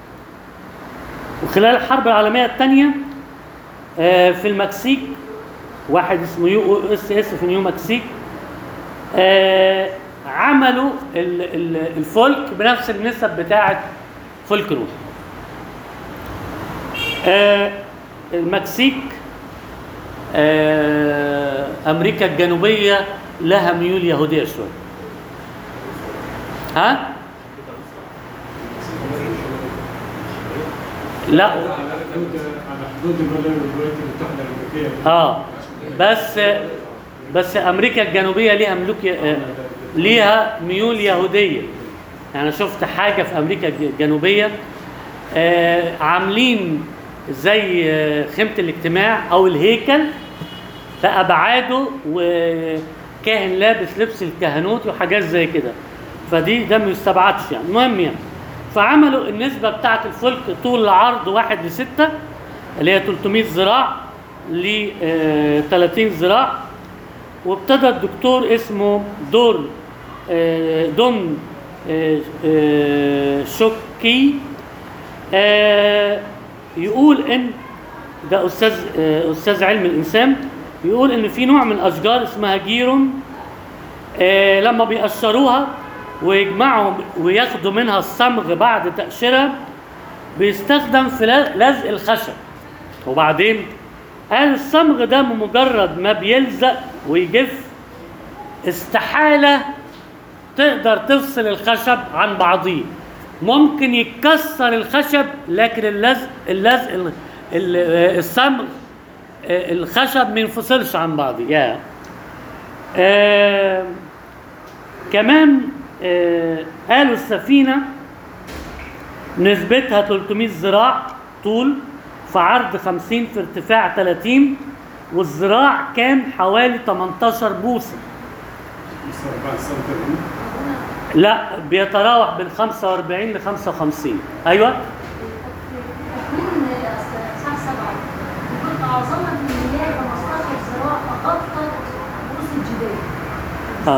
وخلال الحرب العالمية الثانية آه، في المكسيك واحد اسمه يو اس اس في نيو مكسيك آه، عملوا ال- ال- الفلك بنفس النسب بتاعة فلك نوح. آه، المكسيك آه، أمريكا الجنوبية لها ميول يهودية شوية. ها؟ لا على حدود على حدود الولايات المتحده الامريكيه. اه بس بس امريكا الجنوبيه ليها ملوك ي- آه، ليها ميول يهوديه. يعني شفت حاجه في امريكا الجنوبيه آه عاملين زي آه خيمه الاجتماع او الهيكل بابعاده، وكاهن لابس لبس الكهنوت وحاجات زي كده، فدي ده ما يستبعدش يعني. المهم يعني فعملوا النسبه بتاعه الفلك طول العرض واحد لستة اللي هي ثلاثمائة ذراع ل آه ثلاثين ذراع. وابتدى الدكتور اسمه دور آه دون آه آه شوكي آه يقول ان ده استاذ آه استاذ علم الانسان، يقول ان في نوع من الاشجار اسمها جيرون آه لما بيقشروها ويجمعوا وياخدوا منها الصمغ بعد تقشيرها بيستخدم في لزق الخشب. وبعدين قال الصمغ ده بمجرد ما بيلزق ويجف استحالة تقدر تفصل الخشب عن بعضيه. ممكن يتكسر الخشب لكن اللزق اللزق الصمغ الخشب ما ينفصلش عن بعضه. يا آه كمان آه قالوا السفينة نسبتها ثلاثمائة ذراع طول في عرض خمسين في ارتفاع ثلاثين، والذراع كان حوالي ثمانية عشر بوصة. لا بيتراوح بين خمسة وأربعين ل خمسة وخمسين. ايوه اه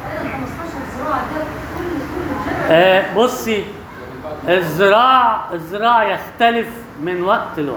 آه بصي الزراع الزراع يختلف من وقت لوقت.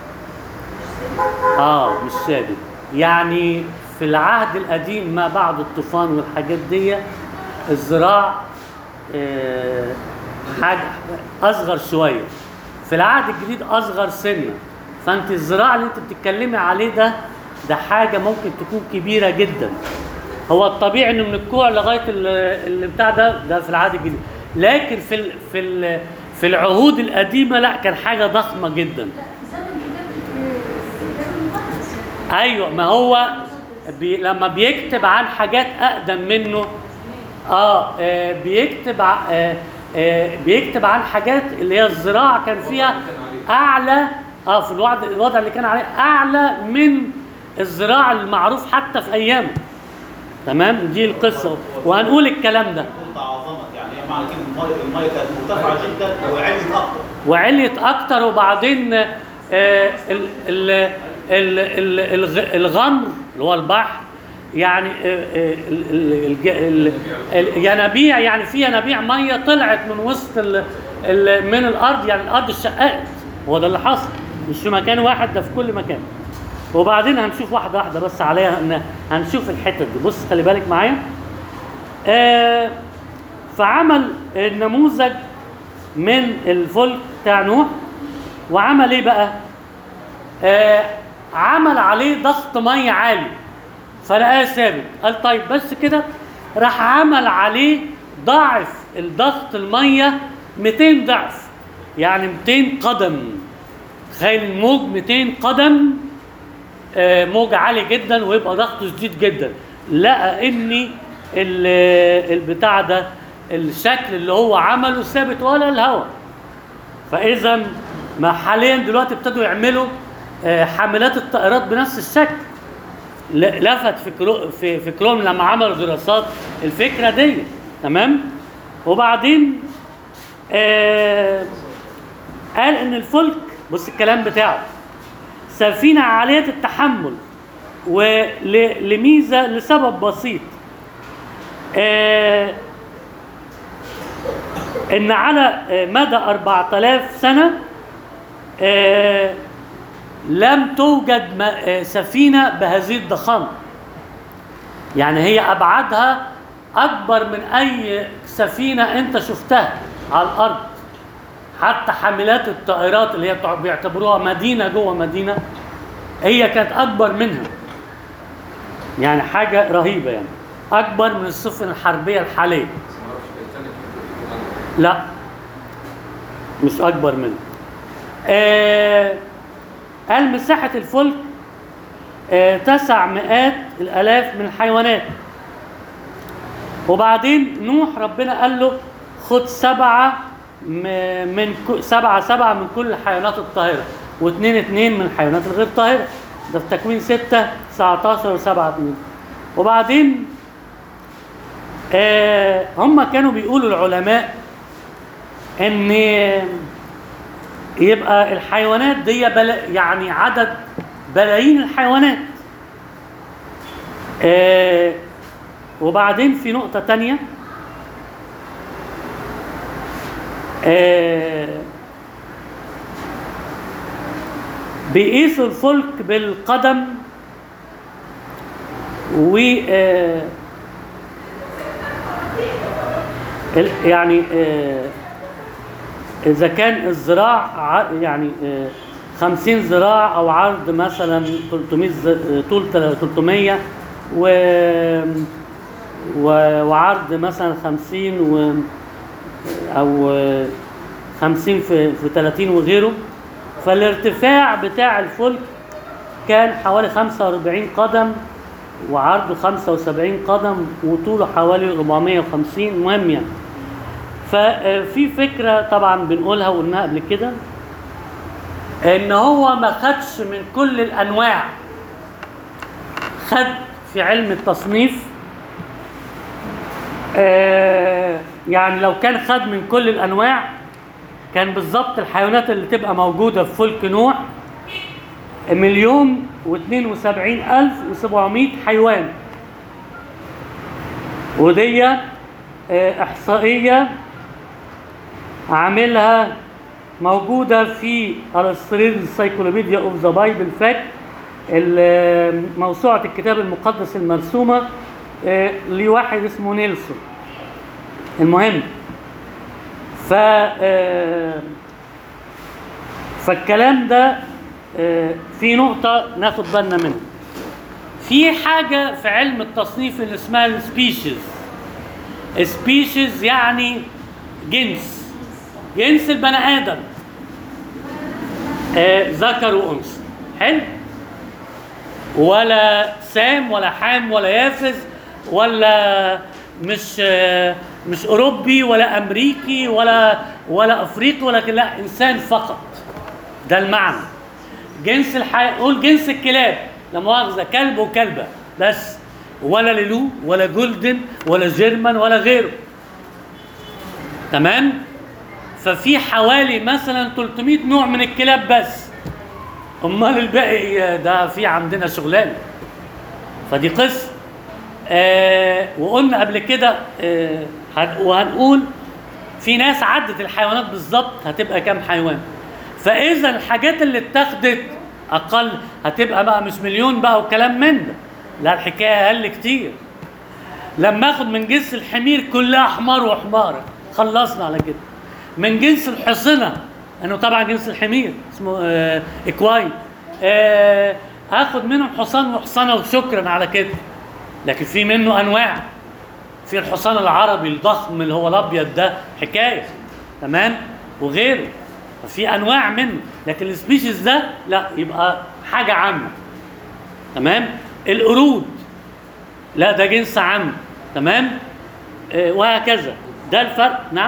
اه مش ثابت. يعني في العهد القديم ما بعد الطوفان والحاجات دي الزراع آه حاجه اصغر شويه، في العهد الجديد اصغر سنه. فانت الزراع اللي انت بتتكلمي عليه ده ده حاجه ممكن تكون كبيره جدا. هو الطبيعي انه من الكوع لغايه اللي بتاع ده ده في العهد الجديد، لكن في ال في ال في العهود القديمه لا كان حاجه ضخمه جدا. ايوه ما هو بي لما بيكتب عن حاجات اقدم منه اه, آه بيكتب آه آه بيكتب عن حاجات اللي هي الزراعه كان فيها اعلى اه في الوضع الوضع اللي كان عليه اعلى من الزراعه المعروف حتى في ايامه. تمام دي القصه وهنقول الكلام ده. تعظمت يعني هي معنى كده الميه كانت مرتفعه جدا وعليت اكتر وعليت اكتر وبعدين آه ال ال ال ال الغمر اللي هو البحر يعني الينابيع يعني في ينابيع ميه طلعت من وسط ال ال من الارض، يعني الارض اتشققت. هو ده اللي حصل، مش في مكان واحد، ده في كل مكان. وبعدين هنشوف واحده واحده بس عليها ان هنشوف الحتت دي. بص خلي بالك معايا. آه فعمل النموذج من الفلك بتاع نوح وعمل ايه بقى؟ آه عمل عليه ضغط ميه عالي فلقاه ثابت. قال طيب بس كده، راح عمل عليه ضعف الضغط الميه مئتين ضعف، يعني مئتين قدم. تخيل الموج مئتين قدم، آه موج عالي جدا ويبقى ضغطه شديد جدا. لقى ان البتاع ده الشكل اللي هو عمله ثابت ولا الهواء. فاذا ما حاليا دلوقتي ابتدوا يعملوا آه حاملات الطائرات بنفس الشكل. لفت في في فكرهم لما عملوا دراسات الفكره دي. تمام. وبعدين آه قال ان الفلك، بص الكلام بتاعه، سفينه عاليه التحمل ولميزه لسبب بسيط، آه ان على مدى أربعة آلاف سنه آه لم توجد سفينه بهذه الضخامه. يعني هي ابعادها اكبر من اي سفينه انت شفتها على الارض. حتى حاملات الطائرات اللي هي بيعتبروها مدينه جوه مدينه، هي كانت اكبر منها. يعني حاجه رهيبه، يعني اكبر من السفن الحربيه الحاليه. لا مش اكبر منها. آه قال مساحه الفلك آه تسع مئات الالاف من الحيوانات. وبعدين نوح ربنا قال له خد سبعة م- من ك- سبعة سبعة من كل الحيوانات الطاهرة واثنين اثنين من الحيوانات الغير طاهرة. ده في تكوين ستة تسعتاشر وسبعة اتنين. وبعدين آه هم كانوا بيقولوا العلماء ان يبقى الحيوانات دي بلا يعني عدد بلايين الحيوانات. آه وبعدين في نقطة تانية آه بيقيسوا الفلك بالقدم و آه ال- يعني آه إذا كان الذراع ع- يعني آه خمسين ذراع أو عرض مثلا تلتمية ز- آه، طول تلتمية و و- وعرض مثلا خمسين و أو آه، خمسين في في تلاتين وغيره. فالارتفاع بتاع الفلك كان حوالي خمسة وأربعين قدم وعرضه خمسة وسبعين قدم وطوله حوالي أربعمية وخمسين. مهم يعني. ففي فكرة طبعا بنقولها وقلناها قبل كده ان هو ما خدش من كل الانواع. خد في علم التصنيف آه يعني لو كان خد من كل الانواع كان بالظبط الحيوانات اللي تبقى موجودة في فلك نوح مليون واثنين وسبعين الف وسبعمية حيوان. ودي آه احصائية عاملها موجودة في الانسايكلوبيديا اوف ذا بايبل فاكت، موسوعة الكتاب المقدس المرسومة آه، لواحد اسمه نيلسون. المهم ف آه، فالكلام ده آه، في نقطة ناخد بالنا منها. في حاجة في علم التصنيف اللي اسمها السبيشيز. سبيشيز يعني جنس جنس البني آدم آه، ذكر وأنثى. حلو؟ ولا سام ولا حام ولا يافز ولا مش آه، مش أوروبي ولا أمريكي ولا ولا أفريقي ولا كده، لا، إنسان فقط. ده المعنى. جنس الحي... قول جنس الكلاب، لا مؤاخذة، كلب وكلبة بس، ولا ليلو ولا جولدن ولا جيرمان ولا غيره. تمام؟ ففي حوالي مثلا تلتمية نوع من الكلاب بس. امال الباقي ده في عندنا شغلانه. فدي قصه. آه وقلنا قبل كده آه وهنقول في ناس عدت الحيوانات بالظبط هتبقى كام حيوان. فاذا الحاجات اللي اتاخدت اقل هتبقى بقى مش مليون بقى وكلام من ده، لا، الحكايه اقل كتير. لما اخد من جنس الحمير كلها حمار وحماره خلصنا على كده. من جنس الحصنة، انه طبعا جنس الحمير اسمه آه اكواي، آه اخد منهم حصان وحصانة وشكرا على كده. لكن في منه انواع. في الحصان العربي الضخم اللي هو الابيض ده حكاية، تمام، وغيره. ففي انواع منه. لكن السبيشيز ده لا، يبقى حاجة عامة. تمام. القرود لا، ده جنس عام. تمام. آه وهكذا. ده الفرق. نعم.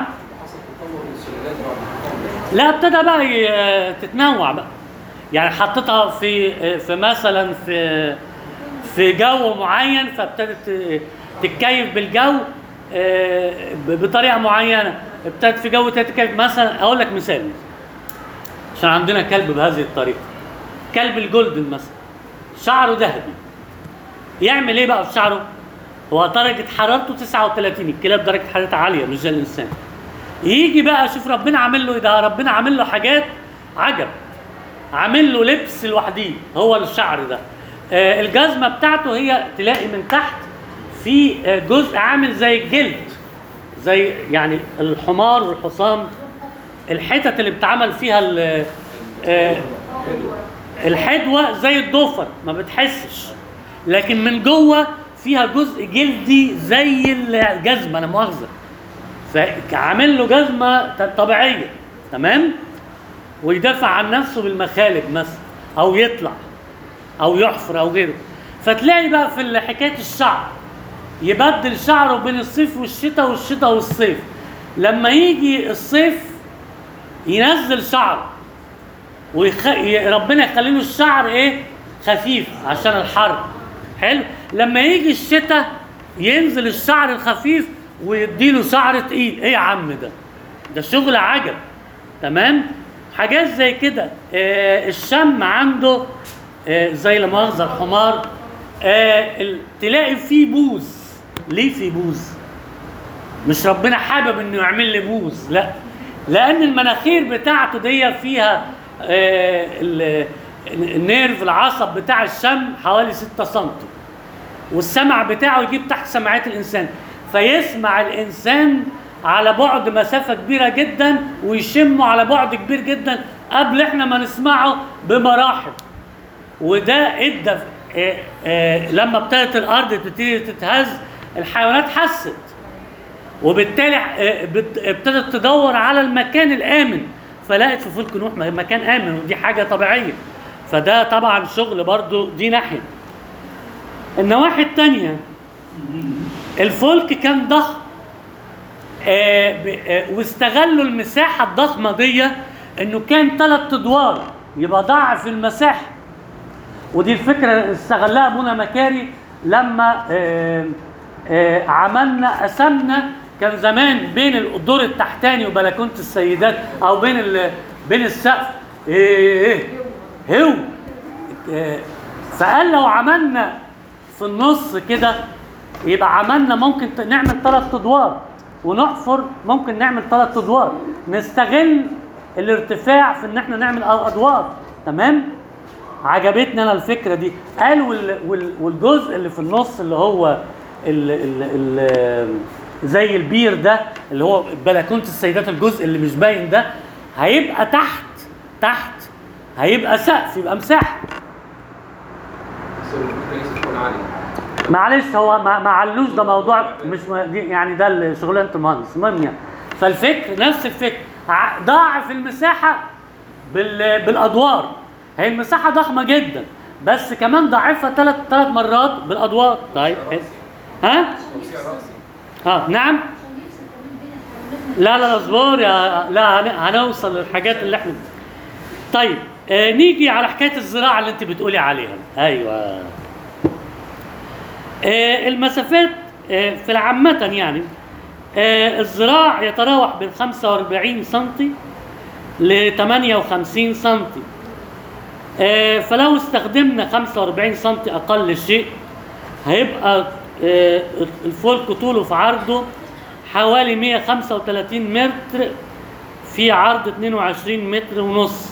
لا، ابتدى بقى ي- تتنوع بقى. يعني حطيتها في في مثلا في في جو معين، فابتدت تتكيف بالجو آه، بطريقه معينه. ابتدت في جو تاني تتكيف. مثلا اقول لك مثال، عشان عندنا كلب بهذه الطريقه. كلب الجولدن مثلا شعره ذهبي. يعمل ايه بقى في شعره؟ هو درجه حرارته تسعة وتلاتين. الكلاب درجه حرارتها عاليه مش زي الانسان. يجي بقى شوف ربنا عامل له ايه. ده ربنا عامل له حاجات عجب. عامل له لبس لوحديه هو الشعر ده. آه الجزمه بتاعته هي تلاقي من تحت في آه جزء عامل زي الجلد، زي يعني الحمار والحصان. الحتت اللي بتعمل فيها آه الحدوه زي الضفر ما بتحسش، لكن من جوه فيها جزء جلدي زي الجزمه، لا مؤاخذه. فعامل له جزمه طبيعيه. تمام. ويدافع عن نفسه بالمخالب مثلا، او يطلع او يحفر او غيره. فتلاقي بقى في حكايه الشعر يبدل شعره بين الصيف والشتاء والشتاء والصيف. لما يجي الصيف ينزل شعره ويخ... ربنا يخلي له الشعر ايه خفيف عشان الحر. حلو. لما يجي الشتاء ينزل الشعر الخفيف ويديله شعر تقيل. ايه يا عم ده؟ ده شغل عجب. تمام. حاجات زي كده. آه الشم عنده آه زي لا مؤاخذة الحمار. آه ال... تلاقي فيه بوز. ليه فيه بوز؟ مش ربنا حابب انه يعمل لي بوز، لا، لان المناخير بتاعته دي فيها آه النيرف العصب بتاع الشم حوالي ستة سنتي، والسمع بتاعه يجيب تحت سمعات الانسان، فيسمع الانسان على بعد مسافه كبيره جدا ويشمه على بعد كبير جدا قبل احنا ما نسمعه بمراحل. وده ادى آه آه لما ابتدت الارض تبتدي تتهز الحيوانات حست، وبالتالي ابتدت تدور على المكان الامن، فلقت في فلك نوح مكان امن، ودي حاجه طبيعيه. فده طبعا شغل برضو دي ناحيه. النواحي الثانيه الفلك كان ضخم واستغلوا المساحه الضخمه دي انه كان ثلاث ادوار يبقى ضعف المساحه. ودي الفكره استغلها ابونا مكاري لما آآ آآ عملنا قسمنا. كان زمان بين الدور التحتاني وبلكونه السيدات او بين بين السقف ايه ايه هو إيه. فقال لو عملنا في النص كده يبقى عملنا ممكن نعمل ثلاث ادوار، ونحفر ممكن نعمل ثلاث ادوار، نستغل الارتفاع في ان احنا نعمل ادوار. تمام. عجبتني انا الفكره دي. قال والجزء اللي في النص اللي هو ال ال ال زي البير ده اللي هو بلكونه السيدات، الجزء اللي مش باين ده هيبقى تحت تحت هيبقى سقف، يبقى مساحه. معلش هو ما علوش، ده موضوع مش يعني ده شغلانه المهندس. المهم يعني فالفكر نفس الفكر، ضاعف المساحه بالادوار. هي المساحه ضخمه جدا بس كمان ضاعفها ثلاث ثلاث مرات بالادوار. طيب ها اه نعم. لا لا اصبر يا لا هنوصل للحاجات اللي احنا. طيب آه نيجي على حكايه الزراعه اللي انت بتقولي عليها. ايوه آه المسافات آه في العامه يعني آه الزراع يتراوح بين خمسة وأربعين سنتي ل ثمانية وخمسين سنتي. آه فلو استخدمنا خمسة وأربعين سنتي اقل شيء هيبقى آه الفلك طوله في عرضه حوالي مئة وخمسة وثلاثين متر في عرض اثنين وعشرين متر ونص.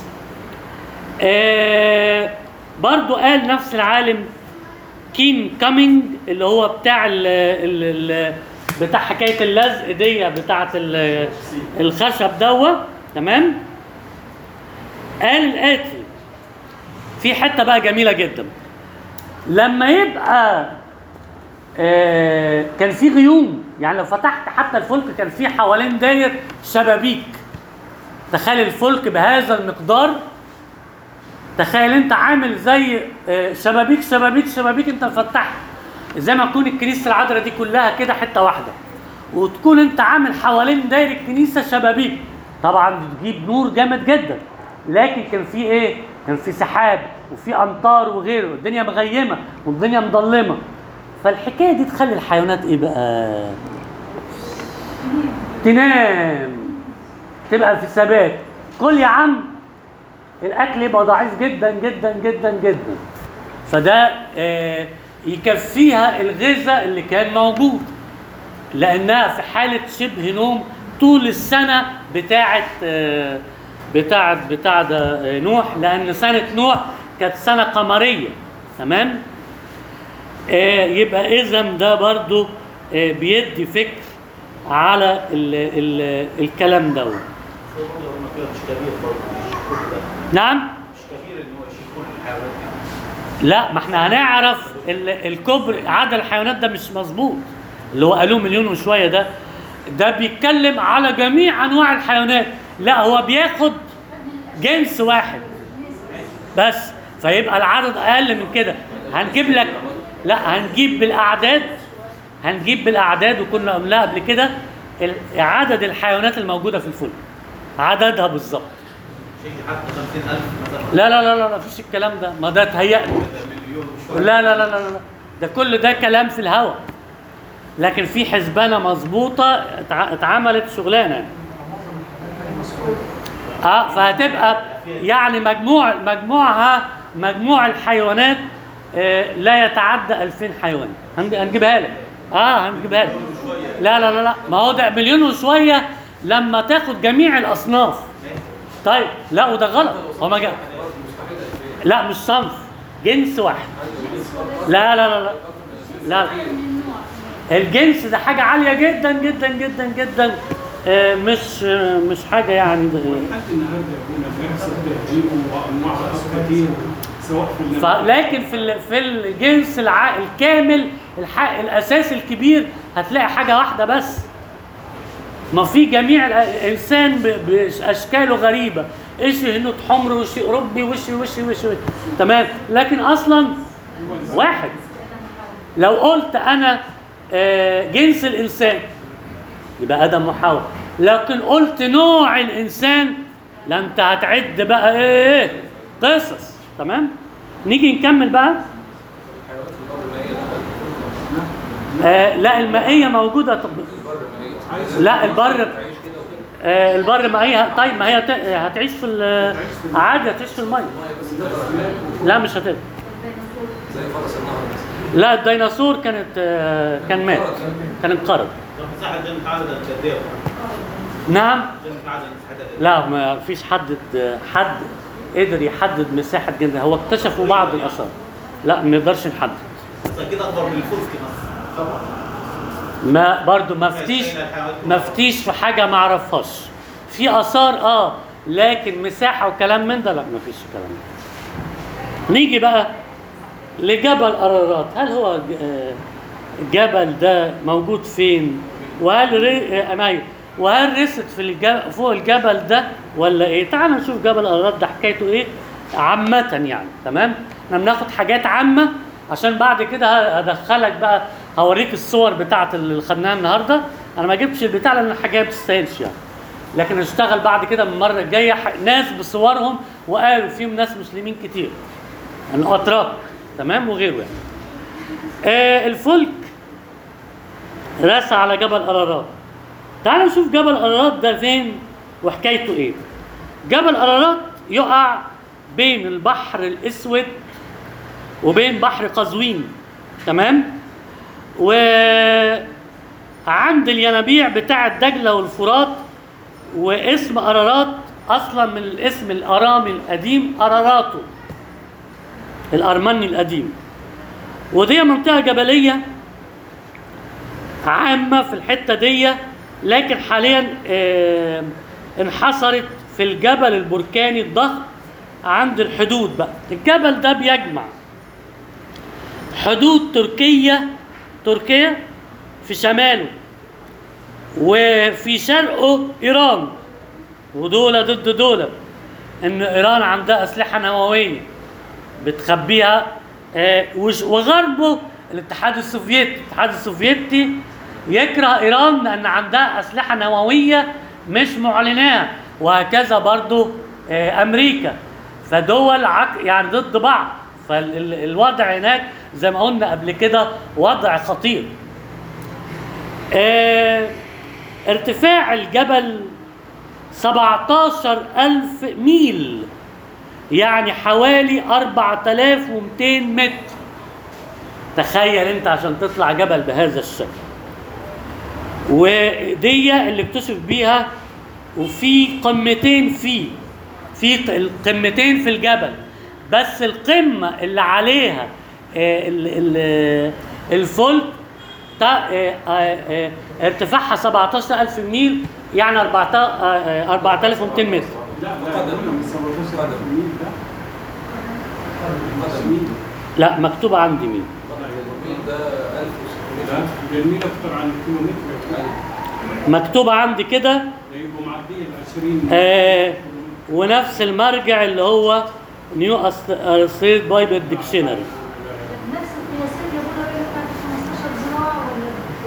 آه برضو قال نفس العالم كين كامينج اللي هو بتاع ال ال ال بتاع حكايه اللزق دي بتاعه الخشب دوت. تمام. قال الاتي في حته بقى جميله جدا. لما يبقى آه كان في غيوم، يعني لو فتحت حتى الفلك كان في حوالين داير شبابيك. تخيل الفلك بهذا المقدار، تخيل انت عامل زي آه شبابيك شبابيك شبابيك انت مفتحها، زي ما تكون الكنيسه العذراء دي كلها كده حته واحده، وتكون انت عامل حوالين داير الكنيسه شبابيك. طبعا بتجيب نور جامد جدا، لكن كان في ايه؟ كان في سحاب وفي امطار وغيره، الدنيا مغيمه والدنيا مظلمه. فالحكايه دي تخلي الحيوانات ايه بقى؟ تنام، تبقى في ثبات. كل يا عم الاكل يبقى ضعيف جدا جدا جدا جدا، فده آه يكفيها الغذاء اللي كان موجود، لانها في حاله شبه نوم طول السنه بتاعه آه بتاعه بتاع ده نوح، لان سنه نوح كانت سنه قمريه. تمام. آه يبقى اذا ده برضو آه بيدي فكر على ال ال الكلام دوت. نعم. مش كبير ان هو يشيل كل الحيوانات. لا، ما احنا هنعرف الكبر عدد الحيوانات ده مش مظبوط، اللي هو قالوه مليون وشويه ده ده بيتكلم على جميع انواع الحيوانات. لا، هو بياخد جنس واحد بس، فيبقى العدد اقل من كده. هنجيب لك لا هنجيب بالاعداد هنجيب بالاعداد، وكنا قلنا قبل كده ال- عدد الحيوانات الموجوده في الفلك، عددها بالظبط. شيء حتى خمسين ألف مثلا. لا لا لا لا لا مفيش الكلام ده، ما ده تهيألي. مليون وشوية. لا لا لا لا لا ده كل ده كلام في الهواء، لكن في حسبانه مظبوطه اتع- اتعملت شغلانه يعني. اه فهتبقى يعني مجموع مجموعها مجموع الحيوانات آه لا يتعدى ألفين حيوان. هنج- هنجيبها لك. اه هنجيبها لك. لا لا لا لا ما هو ده مليون وشويه لما تاخد جميع الاصناف. طيب لا وده غلط، هو ما جاب. لا مش صنف، جنس واحد. لا لا لا لا لا الجنس ده حاجة عالية جدا جدا جدا جدا، آه، مش آه، مش حاجة يعني لحد النهارده يكون بيحصل تهجير وانواع كتير سواء في ف- النبات لكن في ال- في الجنس الع- الكامل الح- الأساسي الكبير هتلاقي حاجة واحدة بس. ما في جميع الإنسان ب- بأشكاله غريبة، إيش هنود حمر وشي أوروبي وشي وشي وشي وشي. تمام، لكن أصلا واحد. لو قلت أنا آه، جنس الإنسان يبقى آدم وحواء، لكن قلت نوع الإنسان لا أنت هتعد بقى إيه إيه قصص. تمام، نيجي نكمل بقى. آه لا المائية موجودة. طب لا البر آه البر مائية. طيب ما هي ت- هتعيش في ال- عادي هتعيش في المية. لا مش هتقدر. زي فرس النهر مثلا. لا الديناصور كانت آه كان مات، كان انقرض. طب مساحة جنة عدد قد ايه؟ نعم. جنة عدد مساحتها قد ايه؟ لا ما فيش حد حد قدر يحدد مساحة جنة، هو اكتشفوا بعض الآثار. لا ما نقدرش نحدد. بس اكيد اكبر من الفلك مثلا. طبعا. ما برضو ما فتيش ما فتيش في حاجة ما اعرفهاش. في آثار اه لكن مساحة وكلام من ده لا ما فيش الكلام ده. نيجي بقى لجبل أرارات. هل هو ج- آه، الجبل ده موجود فين؟ وهل ري... آه، أمايو وهل رست في الجبل فوق الجبل ده ولا ايه؟ تعال نشوف جبل أرارات ده حكايته ايه عامة يعني. تمام، احنا بناخد حاجات عامة عشان بعد كده ه- هدخلك بقى هوريك الصور بتاعت اللي خدناها النهارده. انا ما جبتش البتاع لان الحاجه ما بتستاهلش يعني، لكن اشتغل بعد كده من المره الجايه ح- ناس بصورهم وقالوا فيهم ناس مسلمين كتير يعني اتراك. تمام وغيره يعني. آه الفلك رسى على جبل أرارات. تعالوا نشوف جبل أرارات ده فين وحكايته ايه. جبل أرارات يقع بين البحر الاسود وبين بحر قزوين. تمام، وعند الينابيع بتاع دجلة والفرات. واسم أرارات أصلا من الاسم الأرامي القديم أراراتو الأرمني القديم. ودي منطقة جبلية عامة في الحتة دي، لكن حاليا آه انحصرت في الجبل البركاني الضخم عند الحدود. بقى الجبل ده بيجمع حدود تركيا تركيا في شماله وفي شرقه إيران، ودولة ضد دولة. إن إيران عندها أسلحة نووية بتخبيها، آه، وش- وغربه الاتحاد السوفيتي. الاتحاد السوفيتي يكره إيران لأن عندها أسلحة نووية مش معلناها، وهكذا برضو آه، أمريكا. فدول عك يعني ضد بعض. فالوضع هناك زي ما قلنا قبل كده وضع خطير. آه، ارتفاع الجبل سبعتاشر ألف ميل، يعني حوالي أربعة آلاف ومئتين متر. تخيل انت عشان تطلع جبل بهذا الشكل. ودي اللي اكتشف بيها، وفي قمتين فيه في القمتين في الجبل، بس القمة اللي عليها آه، ال- ال- الفلك تا- آه، آه، آه، ارتفاعها سبعتاشر ألف ميل، يعني أربعة آلاف ومئتين متر. لا لا قلنا من سبعتاشر ألف ميل ده ميل. لا مكتوب عندي ميل. الميل ده ألف وستمية. لا ده الميل اكتر عن الكيلومتر. مكتوب عندي كده، ده يبقوا معديين ال عشرين. آه ونفس المرجع اللي هو نيو ستريت بايبل ديكشنري. نفس القياسات يا ابونا بقى بتاعت خمستاشر ذراع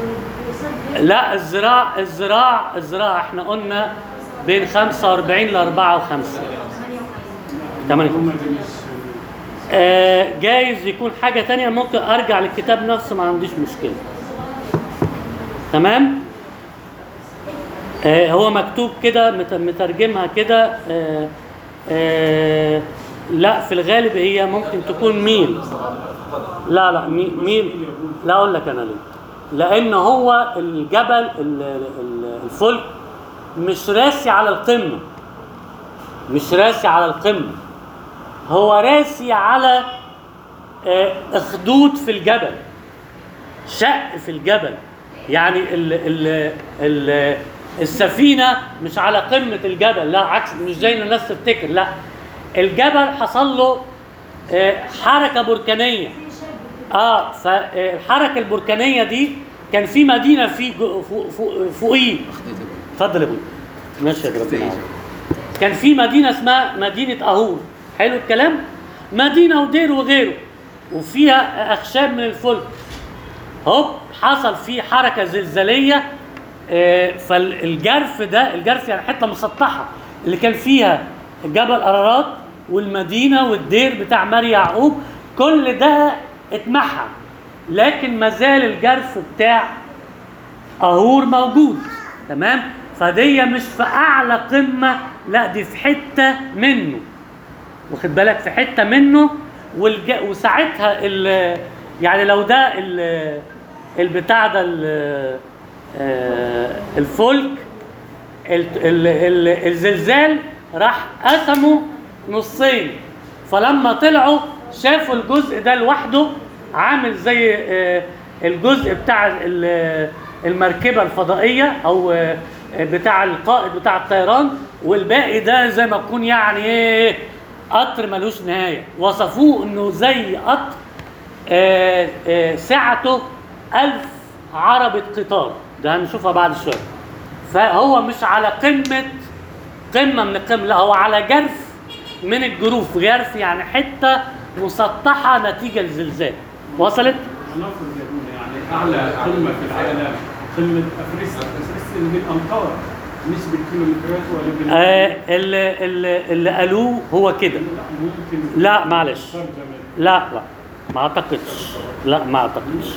لا الزراع الزراع الزراع احنا قلنا بين خمسة وأربعين ل أربعة وخمسين ثمانية هم وخمسين. دي مش آه جايز يكون حاجة تانية، ممكن ارجع للكتاب نفسه ما عنديش مشكلة. تمام. آه هو مكتوب كده مت- مترجمها كده. آه آه لا في الغالب هي ممكن تكون ميل. لا لا مي- ميل. لا اقول لك انا ليه. لان هو الجبل ال- ال- الفلك مش راسي على القمة، مش راسي على القمة، هو راسي على آه، اخدود في الجبل، شق في الجبل. يعني ال ال ال السفينة مش على قمة الجبل، لا عكس، مش زي ما الناس تفتكر، لا الجبل حصل له آه، حركة بركانية. اه فالحركة البركانية دي كان في مدينة في جو- فوق- فوق- فوقيه. اتفضل يا ابوي. ماشي يا ربنا يعافيك. كان في مدينة اسمها مدينة أهور. حلو الكلام؟ مدينة ودير وغيره، وفيها أخشاب من الفلك. هوب حصل فيه حركة زلزالية. آه، فالجرف ده، الجرف يعني حتة مسطحة اللي كان فيها جبل أرارات والمدينة والدير بتاع ماري يعقوب، كل ده اتمحى، لكن مازال الجرف بتاع أهور موجود. تمام. فدي مش في أعلى قمة، لا دي في حتة منه، واخد بالك، في حتة منه. والج... وساعتها ال... يعني لو ده ال... البتاع ده ال... آه، الفلك ال... ال... ال... الزلزال راح قسمه نصين، فلما طلعوا شافوا الجزء ده لوحده عامل زي آه، الجزء بتاع ال- المركبة الفضائية أو آه، بتاع القائد بتاع الطيران، والباقي ده زي ما تكون يعني ايه قطر ملوش نهاية. وصفوه انه زي قطر آه، آه، سعته ألف عربة قطار، ده هنشوفها بعد شوية. فهو مش على قمة قمة من القمة، لا هو على جرف من الجروف. جرف يعني حتة مسطحة نتيجة الزلزال. وصلت؟ هنفرض يا ابونا يعني اعلى قمه في العالم قمه افريقيا، افريقيا اللي بالامتار مش بالكيلومترات ولا بال آه اللي, اللي, اللي قالوه هو كده. لا ممكن لا معلش، ترجمة. لا لا ما اعتقدش، لا ما اعتقدش.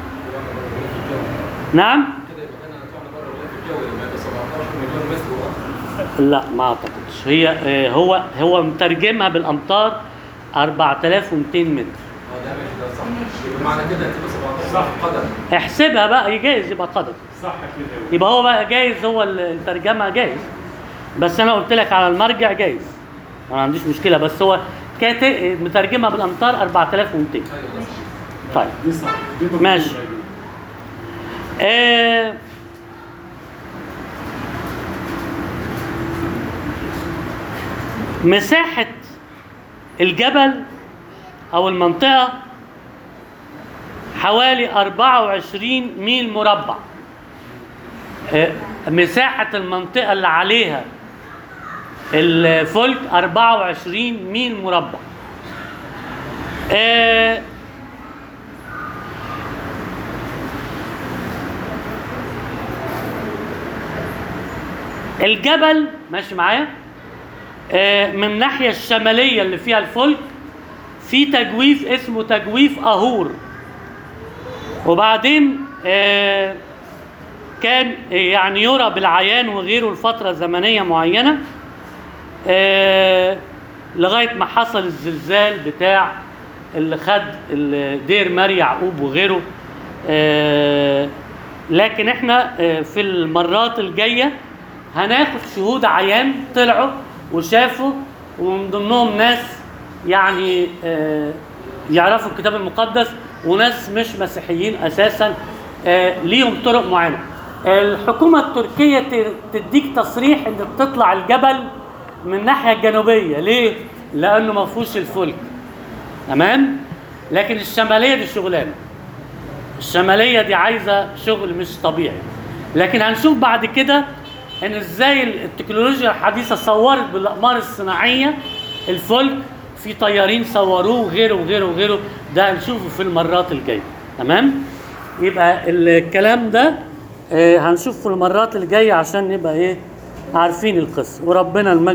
نعم؟ كده يبقى كان طلعنا بره الغلاف الجوي لما يبقى سبعتاشر مليون متر واكثر. لا ما اعتقدش. هي آه هو هو مترجمها بالامتار أربعة آلاف ومئتين متر. اه ده ماشي، ده صح. يبقى معنى كده هتبقى سبعتاشر صح. قدم. احسبها بقى، جايز يبقى قدر، صح كده. يبقى هو بقى جايز، هو الترجمة جايز، بس انا قلت لك على المرجع جايز، انا ما عنديش مشكلة، بس هو كاتب مترجمها بالامتار أربعة آلاف ومئتين. ايوه ده صح. طيب دي صح دي مكتوبة ماشي. دي. آه مساحة الجبل أو المنطقة حوالي أربعة وعشرين ميل مربع. آه مساحة المنطقة اللي عليها الفلك أربعة وعشرين ميل مربع. آه الجبل ماشي معايا آه من الناحية الشمالية اللي فيها الفلك في تجويف اسمه تجويف أهور، وبعدين آه كان يعني يرى بالعيان وغيره لفترة زمنية معينة آه لغاية ما حصل الزلزال بتاع اللي خد دير ماري يعقوب وغيره. آه لكن احنا آه في المرات الجاية هناخد شهود عيان طلعوا وشافوا، ومن ضمنهم ناس يعني آه يعرفوا الكتاب المقدس وناس مش مسيحيين اساسا، آه ليهم طرق معينه. الحكومه التركيه تديك تصريح ان بتطلع الجبل من الناحيه الجنوبيه، ليه؟ لانه ما فيهوش الفلك. تمام؟ لكن الشماليه دي شغلانه، الشماليه دي عايزه شغل مش طبيعي. لكن هنشوف بعد كده ان ازاي التكنولوجيا الحديثه صورت بالاقمار الصناعيه الفلك، في طيارين صوروه وغيره وغيره وغيره، ده هنشوفه في المرات الجايه. تمام؟ يبقى الكلام ده آه هنشوف في المرات الجايه عشان نبقى ايه عارفين القصه. وربنا المجد